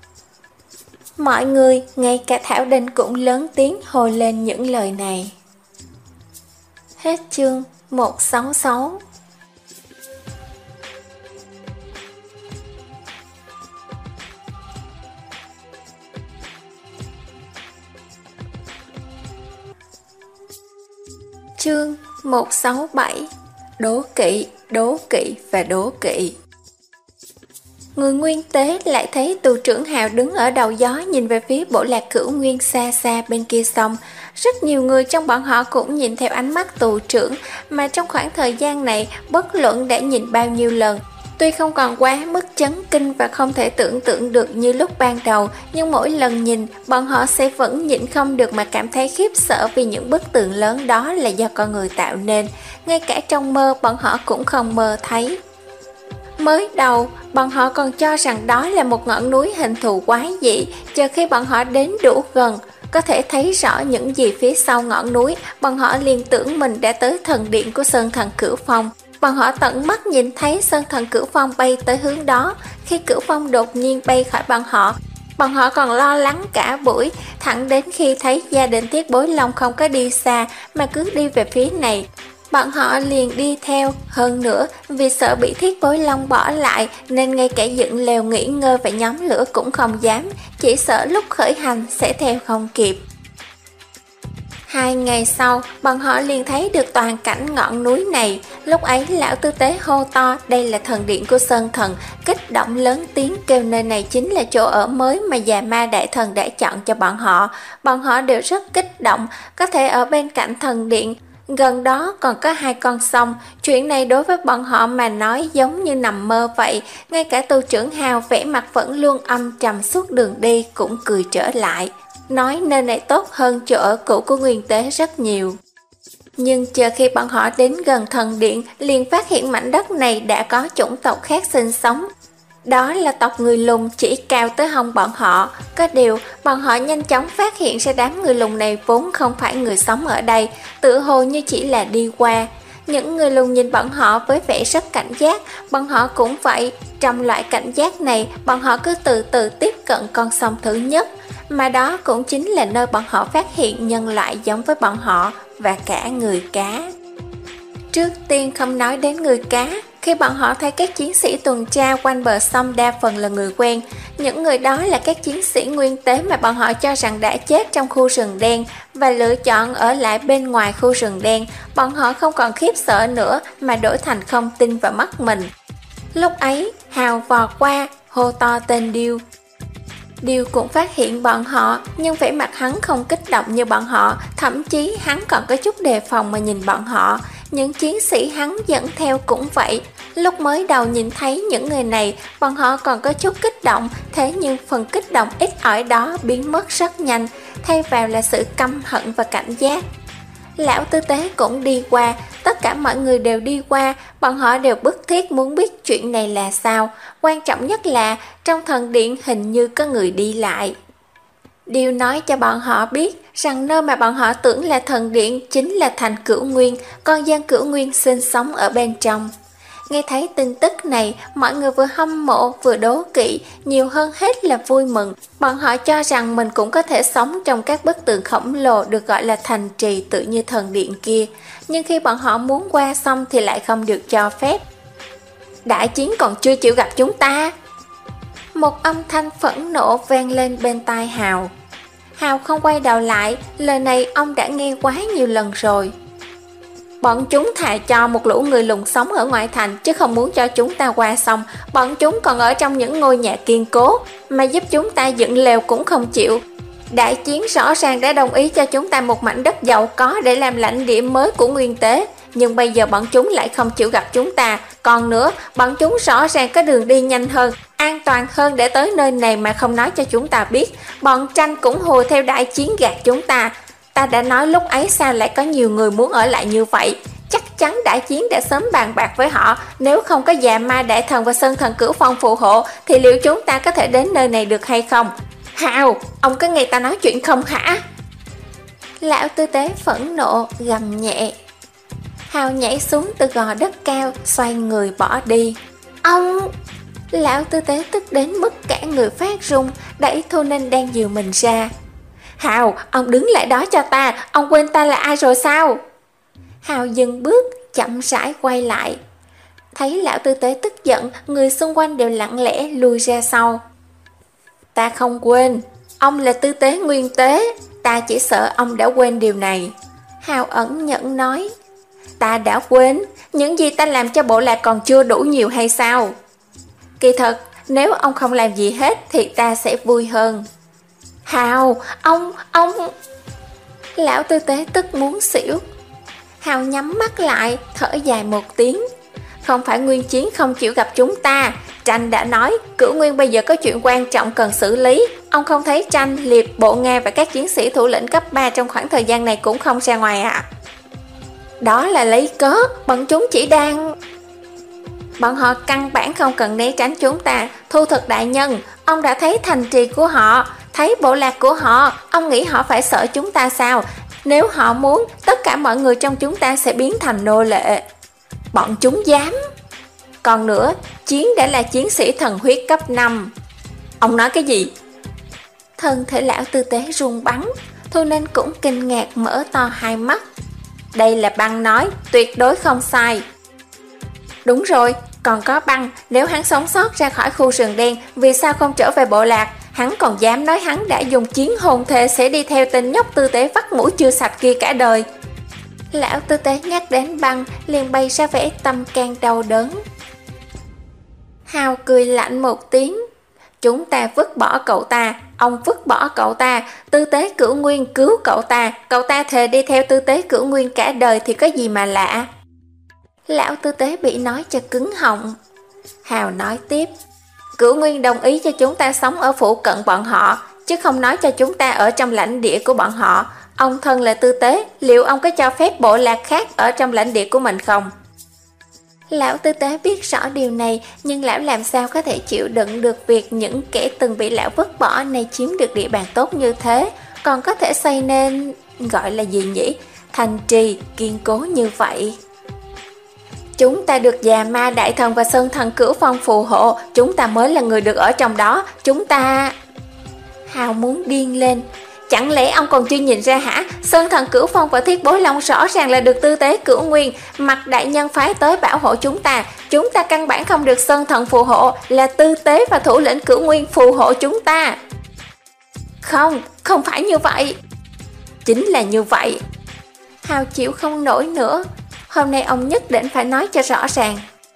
Mọi người, ngay cả Thảo Đình cũng lớn tiếng hồi lên những lời này. Hết chương một sáu sáu. Chương một sáu bảy. Đố kỵ, đố kỵ và đố kỵ. Người Nguyên Tế lại thấy tù trưởng Hào đứng ở đầu gió nhìn về phía bộ lạc Cửu Nguyên xa xa bên kia sông. Rất nhiều người trong bọn họ cũng nhìn theo ánh mắt tù trưởng, mà trong khoảng thời gian này bất luận đã nhìn bao nhiêu lần. Tuy không còn quá mức chấn kinh và không thể tưởng tượng được như lúc ban đầu, nhưng mỗi lần nhìn, bọn họ sẽ vẫn nhịn không được mà cảm thấy khiếp sợ vì những bức tường lớn đó là do con người tạo nên. Ngay cả trong mơ, bọn họ cũng không mơ thấy. Mới đầu, bọn họ còn cho rằng đó là một ngọn núi hình thù quái dị, chờ khi bọn họ đến đủ gần, có thể thấy rõ những gì phía sau ngọn núi, bọn họ liền tưởng mình đã tới thần điện của Sơn Thần Cửu Phong. Bọn họ tận mắt nhìn thấy Sơn Thần Cửu Phong bay tới hướng đó. Khi Cửu Phong đột nhiên bay khỏi bọn họ, bọn họ còn lo lắng cả buổi, thẳng đến khi thấy gia đình Thiết Bối Long không có đi xa mà cứ đi về phía này, bọn họ liền đi theo. Hơn nữa, vì sợ bị Thiết Bối Long bỏ lại nên ngay cả dựng lều nghỉ ngơi và nhóm lửa cũng không dám, chỉ sợ lúc khởi hành sẽ theo không kịp. Hai ngày sau, bọn họ liền thấy được toàn cảnh ngọn núi này. Lúc ấy lão tư tế hô to đây là thần điện của Sơn Thần, kích động lớn tiếng kêu nơi này chính là chỗ ở mới mà già ma đại thần đã chọn cho bọn họ. Bọn họ đều rất kích động, có thể ở bên cạnh thần điện, Gần đó còn có hai con sông, chuyện này đối với bọn họ mà nói giống như nằm mơ vậy. Ngay cả tu trưởng Hào vẻ mặt vẫn luôn âm trầm suốt đường đi cũng cười trở lại, nói nơi này tốt hơn chỗ ở cũ của Nguyên Tế rất nhiều. Nhưng chờ khi bọn họ đến gần thần điện, liền phát hiện mảnh đất này đã có chủng tộc khác sinh sống. Đó là tộc người lùn chỉ cao tới hông bọn họ. Có điều, bọn họ nhanh chóng phát hiện ra đám người lùn này vốn không phải người sống ở đây, tự hồ như chỉ là đi qua. Những người lùn nhìn bọn họ với vẻ rất cảnh giác, bọn họ cũng vậy. Trong loại cảnh giác này, bọn họ cứ từ từ tiếp cận con sông thứ nhất, mà đó cũng chính là nơi bọn họ phát hiện nhân loại giống với bọn họ và cả người cá. Trước tiên không nói đến người cá, khi bọn họ thấy các chiến sĩ tuần tra quanh bờ sông đa phần là người quen. Những người đó là các chiến sĩ Nguyên Tế mà bọn họ cho rằng đã chết trong khu rừng đen và lựa chọn ở lại bên ngoài khu rừng đen. Bọn họ không còn khiếp sợ nữa mà đổi thành không tin vào mắt mình. Lúc ấy, Hào vò qua, hô to tên Điêu. Điêu cũng phát hiện bọn họ, nhưng vẻ mặt hắn không kích động như bọn họ, thậm chí hắn còn có chút đề phòng mà nhìn bọn họ. Những chiến sĩ hắn dẫn theo cũng vậy. Lúc mới đầu nhìn thấy những người này, bọn họ còn có chút kích động, thế nhưng phần kích động ít ỏi đó biến mất rất nhanh, thay vào là sự căm hận và cảnh giác. Lão tư tế cũng đi qua, tất cả mọi người đều đi qua, bọn họ đều bức thiết muốn biết chuyện này là sao. Quan trọng nhất là trong thần điện hình như có người đi lại. Điều nói cho bọn họ biết rằng nơi mà bọn họ tưởng là thần điện chính là thành Cửu Nguyên, con dân Cửu Nguyên sinh sống ở bên trong. Nghe thấy tin tức này, mọi người vừa hâm mộ vừa đố kỵ, nhiều hơn hết là vui mừng. Bọn họ cho rằng mình cũng có thể sống trong các bức tường khổng lồ được gọi là thành trì tự như thần điện kia. Nhưng khi bọn họ muốn qua sông thì lại không được cho phép. Đại chiến còn chưa chịu gặp chúng ta. Một âm thanh phẫn nộ vang lên bên tai Hào. Hào không quay đầu lại, lời này ông đã nghe quá nhiều lần rồi. Bọn chúng thà cho một lũ người lùn sống ở ngoại thành chứ không muốn cho chúng ta qua sông. Bọn chúng còn ở trong những ngôi nhà kiên cố, mà giúp chúng ta dựng lều cũng không chịu. Đại chiến rõ ràng đã đồng ý cho chúng ta một mảnh đất giàu có để làm lãnh địa mới của Nguyên Tế. Nhưng bây giờ bọn chúng lại không chịu gặp chúng ta. Còn nữa, bọn chúng rõ ràng có đường đi nhanh hơn, an toàn hơn để tới nơi này mà không nói cho chúng ta biết. Bọn Tranh cũng hùa theo đại chiến gạt chúng ta. Ta đã nói lúc ấy sao lại có nhiều người muốn ở lại như vậy. Chắc chắn đại chiến đã sớm bàn bạc với họ. Nếu không có già ma đại thần và sơn thần Cửu Phong phù hộ thì liệu chúng ta có thể đến nơi này được hay không? Hào, ông có nghe ta nói chuyện không hả? Lão tư tế phẫn nộ gầm nhẹ. Hào nhảy xuống từ gò đất cao, xoay người bỏ đi. Ông... Lão tư tế tức đến mức cả người phát run, đẩy Thu Ninh đang dìu mình ra. Hào, ông đứng lại đó cho ta, ông quên ta là ai rồi sao? Hào dừng bước, chậm rãi quay lại. Thấy lão tư tế tức giận, người xung quanh đều lặng lẽ lùi ra sau. Ta không quên, ông là tư tế Nguyên Tế, ta chỉ sợ ông đã quên điều này. Hào ẩn nhẫn nói. Ta đã quên, những gì ta làm cho bộ lạc còn chưa đủ nhiều hay sao? Kỳ thật, nếu ông không làm gì hết thì ta sẽ vui hơn. Hào, ông, ông... Lão tư tế tức muốn xỉu. Hào nhắm mắt lại, thở dài một tiếng. Không phải Nguyên Chiến không chịu gặp chúng ta. Tranh đã nói, Cửu Nguyên bây giờ có chuyện quan trọng cần xử lý. Ông không thấy Tranh, Liệp, Bộ Nga và các chiến sĩ thủ lĩnh cấp ba trong khoảng thời gian này cũng không ra ngoài ạ? À? Đó là lấy cớ, bọn chúng chỉ đang... Bọn họ căn bản không cần né tránh chúng ta. Thu Thực đại nhân, ông đã thấy thành trì của họ, thấy bộ lạc của họ, ông nghĩ họ phải sợ chúng ta sao? Nếu họ muốn, tất cả mọi người trong chúng ta sẽ biến thành nô lệ. Bọn chúng dám. Còn nữa, Chiến đã là chiến sĩ thần huyết cấp năm. Ông nói cái gì? Thân thể lão tư tế run bắn. Thu Ninh cũng kinh ngạc mở to hai mắt. Đây là Băng nói, tuyệt đối không sai. Đúng rồi, còn có Băng, nếu hắn sống sót ra khỏi khu rừng đen, vì sao không trở về bộ lạc? Hắn còn dám nói hắn đã dùng chiến hồn thề sẽ đi theo tên nhóc tư tế vắt mũi chưa sạch kia cả đời. Lão tư tế nhắc đến Băng, liền bay ra vẻ tâm can đau đớn. Hào cười lạnh một tiếng. Chúng ta vứt bỏ cậu ta, ông vứt bỏ cậu ta, Tư Tế Cửu Nguyên cứu cậu ta, cậu ta thề đi theo Tư Tế Cửu Nguyên cả đời thì có gì mà lạ. Lão Tư Tế bị nói cho cứng họng. Hào nói tiếp, Cửu Nguyên đồng ý cho chúng ta sống ở phụ cận bọn họ, chứ không nói cho chúng ta ở trong lãnh địa của bọn họ. Ông thân là Tư Tế, liệu ông có cho phép bộ lạc khác ở trong lãnh địa của mình không? Lão Tư Tế biết rõ điều này, nhưng lão làm sao có thể chịu đựng được việc những kẻ từng bị lão vứt bỏ này chiếm được địa bàn tốt như thế, còn có thể xây nên, gọi là gì nhỉ, thành trì kiên cố như vậy. Chúng ta được già ma đại thần và sơn thần Cửu Phong phù hộ, chúng ta mới là người được ở trong đó, chúng ta... Hào muốn điên lên. Chẳng lẽ ông còn chưa nhìn ra hả? Sơn thần Cửu Phong và Thiết Bối Long rõ ràng là được Tư Tế Cửu Nguyên Mặt đại nhân phái tới bảo hộ chúng ta. Chúng ta căn bản không được Sơn thần phù hộ, là Tư Tế và thủ lĩnh Cửu Nguyên phù hộ chúng ta. Không, không phải như vậy. Chính là như vậy. Hào chịu không nổi nữa. Hôm nay ông nhất định phải nói cho rõ ràng.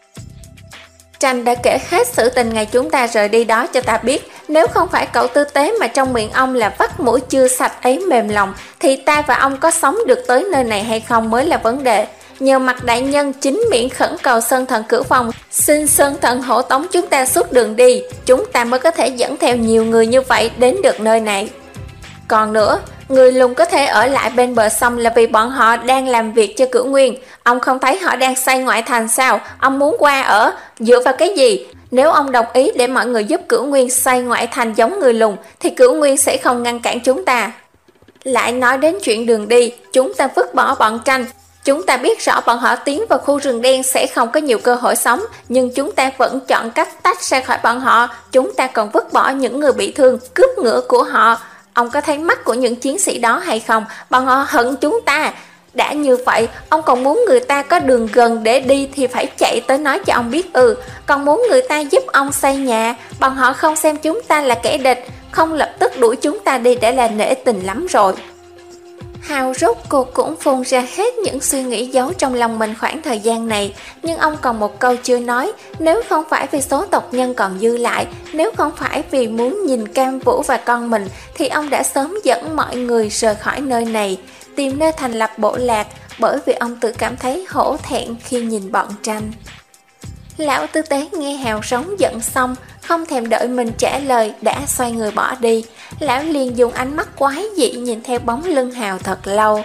Tranh đã kể hết sự tình ngày chúng ta rời đi đó cho ta biết. Nếu không phải cậu Tư Tế mà trong miệng ông là vắt mũi chưa sạch ấy mềm lòng, thì ta và ông có sống được tới nơi này hay không mới là vấn đề. Nhờ Mặt đại nhân chính miệng khẩn cầu Sơn thần Cửu Phong xin Sơn thần hộ tống chúng ta suốt đường đi, chúng ta mới có thể dẫn theo nhiều người như vậy đến được nơi này. Còn nữa, người lùn có thể ở lại bên bờ sông là vì bọn họ đang làm việc cho Cửu Nguyên. Ông không thấy họ đang xây ngoại thành sao? Ông muốn qua ở, dựa vào cái gì? Nếu ông đồng ý để mọi người giúp Cửu Nguyên xây ngoại thành giống người lùn, thì Cửu Nguyên sẽ không ngăn cản chúng ta. Lại nói đến chuyện đường đi, chúng ta vứt bỏ bọn Tranh. Chúng ta biết rõ bọn họ tiến vào khu rừng đen sẽ không có nhiều cơ hội sống, nhưng chúng ta vẫn chọn cách tách ra khỏi bọn họ. Chúng ta còn vứt bỏ những người bị thương, cướp ngựa của họ. Ông có thấy mắt của những chiến sĩ đó hay không? Bọn họ hận chúng ta. Đã như vậy, ông còn muốn người ta có đường gần để đi thì phải chạy tới nói cho ông biết ừ. Còn muốn người ta giúp ông xây nhà, bọn họ không xem chúng ta là kẻ địch, không lập tức đuổi chúng ta đi đã là nể tình lắm rồi. Hào rốt cuộc cũng phun ra hết những suy nghĩ giấu trong lòng mình khoảng thời gian này, nhưng ông còn một câu chưa nói. Nếu không phải vì số tộc nhân còn dư lại, nếu không phải vì muốn nhìn Cam Vũ và con mình, thì ông đã sớm dẫn mọi người rời khỏi nơi này, tìm nơi thành lập bộ lạc, bởi vì ông tự cảm thấy hổ thẹn khi nhìn bọn Tranh. Lão Tư Tế nghe Hào sống giận xong, không thèm đợi mình trả lời đã xoay người bỏ đi. Lão liền dùng ánh mắt quái dị nhìn theo bóng lưng Hào thật lâu.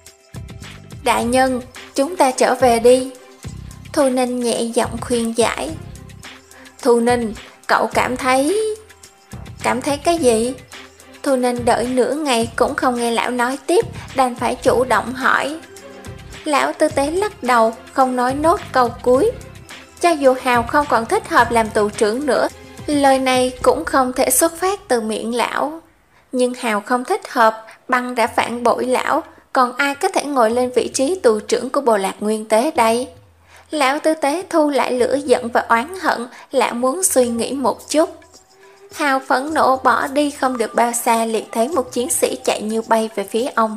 Đại nhân, chúng ta trở về đi. Thu Ninh nhẹ giọng khuyên giải. Thu Ninh, cậu cảm thấy... Cảm thấy cái gì? Thu Ninh đợi nửa ngày cũng không nghe lão nói tiếp, đành phải chủ động hỏi. Lão Tư Tế lắc đầu, không nói nốt câu cuối. Cho dù Hào không còn thích hợp làm tù trưởng nữa, lời này cũng không thể xuất phát từ miệng lão. Nhưng Hào không thích hợp, Băng đã phản bội lão, còn ai có thể ngồi lên vị trí tù trưởng của bộ lạc Nguyên Tế đây? Lão Tư Tế thu lại lửa giận và oán hận, lão muốn suy nghĩ một chút. Hào phẫn nộ bỏ đi không được bao xa liền thấy một chiến sĩ chạy như bay về phía ông.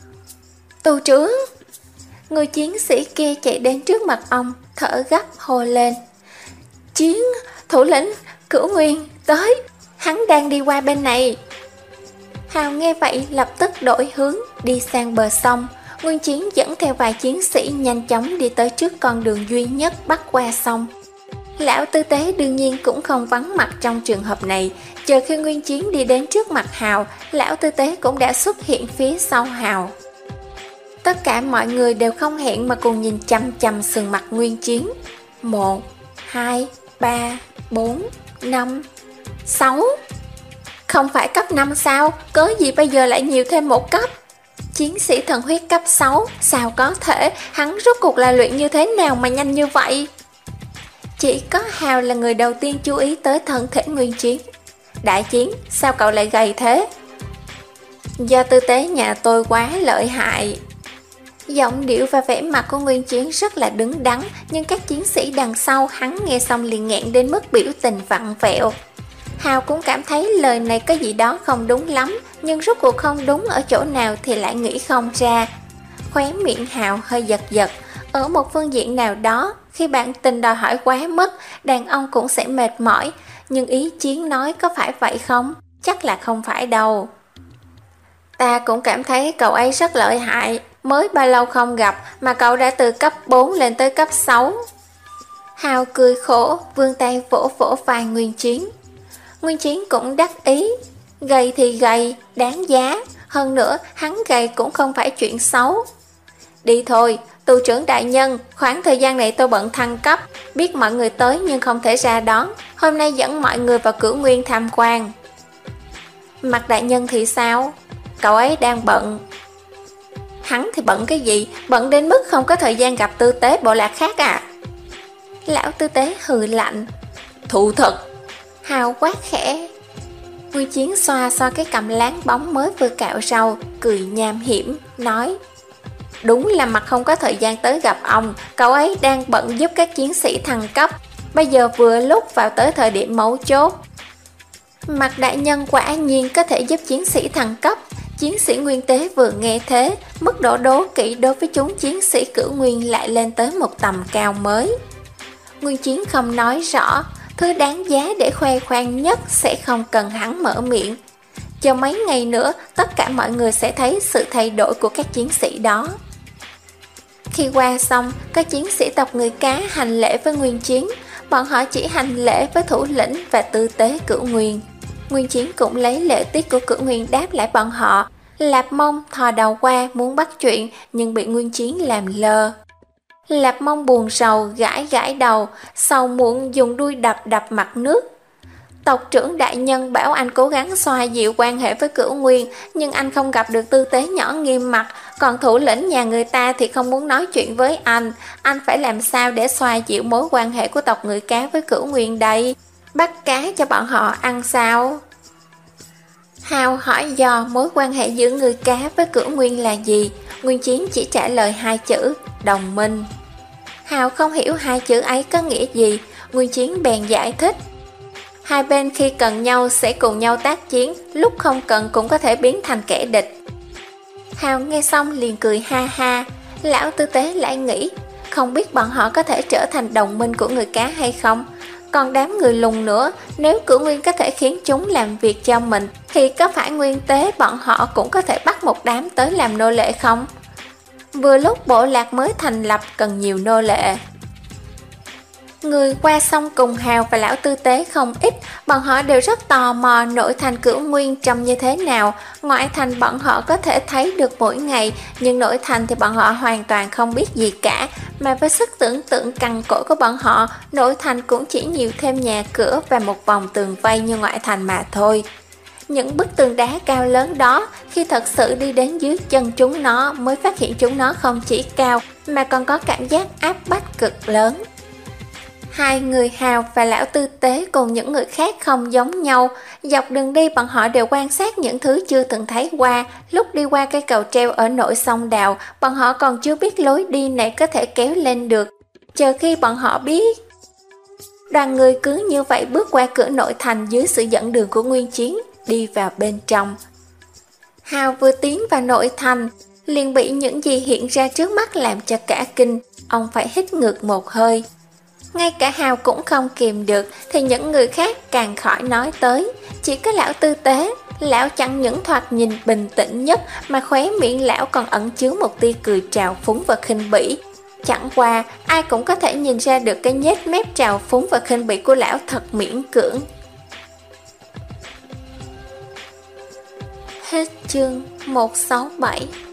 Tù trưởng! Người chiến sĩ kia chạy đến trước mặt ông, thở gấp hô lên. Chiến, thủ lĩnh, Cửu Nguyên, tới, hắn đang đi qua bên này. Hào nghe vậy lập tức đổi hướng, đi sang bờ sông. Nguyên Chiến dẫn theo vài chiến sĩ nhanh chóng đi tới trước con đường duy nhất bắt qua sông. Lão Tư Tế đương nhiên cũng không vắng mặt trong trường hợp này. Chờ khi Nguyên Chiến đi đến trước mặt Hào, lão Tư Tế cũng đã xuất hiện phía sau Hào. Tất cả mọi người đều không hẹn mà cùng nhìn chăm chăm sườn mặt Nguyên Chiến. Một, hai, ba, bốn, năm, sáu. Không phải cấp năm sao? Cớ gì bây giờ lại nhiều thêm một cấp? Chiến sĩ thần huyết cấp sáu, sao có thể? Hắn rốt cuộc là luyện như thế nào mà nhanh như vậy? Chỉ có Hào là người đầu tiên chú ý tới thân thể Nguyên Chiến. Đại Chiến, sao cậu lại gầy thế? Do Tư Tế nhà tôi quá lợi hại. Giọng điệu và vẻ mặt của Nguyên Chiến rất là đứng đắn, nhưng các chiến sĩ đằng sau hắn nghe xong liền nghẹn đến mức biểu tình vặn vẹo. Hào cũng cảm thấy lời này có gì đó không đúng lắm, nhưng rốt cuộc không đúng ở chỗ nào thì lại nghĩ không ra. Khóe miệng Hào hơi giật giật. Ở một phương diện nào đó, khi bạn tình đòi hỏi quá mức, đàn ông cũng sẽ mệt mỏi. Nhưng ý Chiến nói có phải vậy không? chắc là không phải đâu. Ta cũng cảm thấy cậu ấy rất lợi hại, mới bao lâu không gặp mà cậu đã từ cấp bốn lên tới cấp sáu. Hào cười khổ, vươn tay vỗ vỗ vai Nguyên Chiến. Nguyên Chiến cũng đắc ý, gầy thì gầy, đáng giá, hơn nữa hắn gầy cũng không phải chuyện xấu. Đi thôi, tù trưởng đại nhân, khoảng thời gian này tôi bận thăng cấp, biết mọi người tới nhưng không thể ra đón, hôm nay dẫn mọi người vào Cửu Nguyên tham quan. Mặt đại nhân thì sao? Cậu ấy đang bận. Hắn thì bận cái gì, bận đến mức không có thời gian gặp tư tế bộ lạc khác à? Lão tư tế hừ lạnh. Thụ thật. Hào quát khẽ. Nguyên Chiến xoa xoa cái cằm láng bóng mới vừa cạo râu, cười nham hiểm, nói: Đúng là mặt không có thời gian tới gặp ông, cậu ấy đang bận giúp các chiến sĩ thăng cấp, bây giờ vừa lúc vào tới thời điểm mấu chốt. Mặt đại nhân quả nhiên có thể giúp chiến sĩ thăng cấp. Chiến sĩ Nguyên Tế vừa nghe thế, mức độ đố kỵ đối với chúng chiến sĩ Cửu Nguyên lại lên tới một tầm cao mới. Nguyên Chiến không nói rõ, thứ đáng giá để khoe khoang nhất sẽ không cần hắn mở miệng. Chờ mấy ngày nữa, tất cả mọi người sẽ thấy sự thay đổi của các chiến sĩ đó. Khi qua xong, các chiến sĩ tộc người cá hành lễ với Nguyên Chiến, bọn họ chỉ hành lễ với thủ lĩnh và tư tế Cửu Nguyên. Nguyên Chiến cũng lấy lễ tiết của Cửu Nguyên đáp lại bọn họ. Lạp Mông thò đầu qua muốn bắt chuyện nhưng bị Nguyên Chiến làm lơ. Lạp Mông buồn rầu gãi gãi đầu, sầu muộn dùng đuôi đập đập mặt nước. Tộc trưởng đại nhân bảo anh cố gắng xoa dịu quan hệ với Cửu Nguyên, nhưng anh không gặp được tư tế nhỏ nghiêm mặt, còn thủ lĩnh nhà người ta thì không muốn nói chuyện với anh. Anh phải làm sao để xoa dịu mối quan hệ của tộc người cá với Cửu Nguyên đây? Bắt cá cho bọn họ ăn sao? Hào hỏi dò mối quan hệ giữa người cá với Cửu Nguyên là gì. Nguyên Chiến chỉ trả lời hai chữ: đồng minh. Hào không hiểu hai chữ ấy có nghĩa gì. Nguyên Chiến bèn giải thích: hai bên khi cần nhau sẽ cùng nhau tác chiến, lúc không cần cũng có thể biến thành kẻ địch. Hào nghe xong liền cười ha ha. Lão tư tế lại nghĩ, không biết bọn họ có thể trở thành đồng minh của người cá hay không. Còn đám người lùn nữa, nếu Cửu Nguyên có thể khiến chúng làm việc cho mình, thì có phải Nguyên Tế bọn họ cũng có thể bắt một đám tới làm nô lệ không? Vừa lúc bộ lạc mới thành lập cần nhiều nô lệ. Người qua sông cùng Hào và lão tư tế không ít, bọn họ đều rất tò mò nội thành Cửu Nguyên trông như thế nào. Ngoại thành bọn họ có thể thấy được mỗi ngày, nhưng nội thành thì bọn họ hoàn toàn không biết gì cả. Mà với sức tưởng tượng cằn cỗi của bọn họ, nội thành cũng chỉ nhiều thêm nhà cửa và một vòng tường vây như ngoại thành mà thôi. Những bức tường đá cao lớn đó, khi thật sự đi đến dưới chân chúng nó mới phát hiện chúng nó không chỉ cao mà còn có cảm giác áp bách cực lớn. Hai người Hào và lão tư tế cùng những người khác không giống nhau. Dọc đường đi bọn họ đều quan sát những thứ chưa từng thấy qua. Lúc đi qua cây cầu treo ở nội sông Đào, bọn họ còn chưa biết lối đi này có thể kéo lên được. Chờ khi bọn họ biết. Đoàn người cứ như vậy bước qua cửa nội thành dưới sự dẫn đường của Nguyên Chiến, đi vào bên trong. Hào vừa tiến vào nội thành, liền bị những gì hiện ra trước mắt làm cho cả kinh. Ông phải hít ngược một hơi. Ngay cả Hào cũng không kìm được, thì những người khác càng khỏi nói tới. Chỉ có lão tư tế, lão chẳng những thoạt nhìn bình tĩnh nhất, mà khóe miệng lão còn ẩn chứa một tia cười trào phúng và khinh bỉ. Chẳng qua, ai cũng có thể nhìn ra được cái nhếch mép trào phúng và khinh bỉ của lão thật miễn cưỡng. Hết chương một sáu bảy.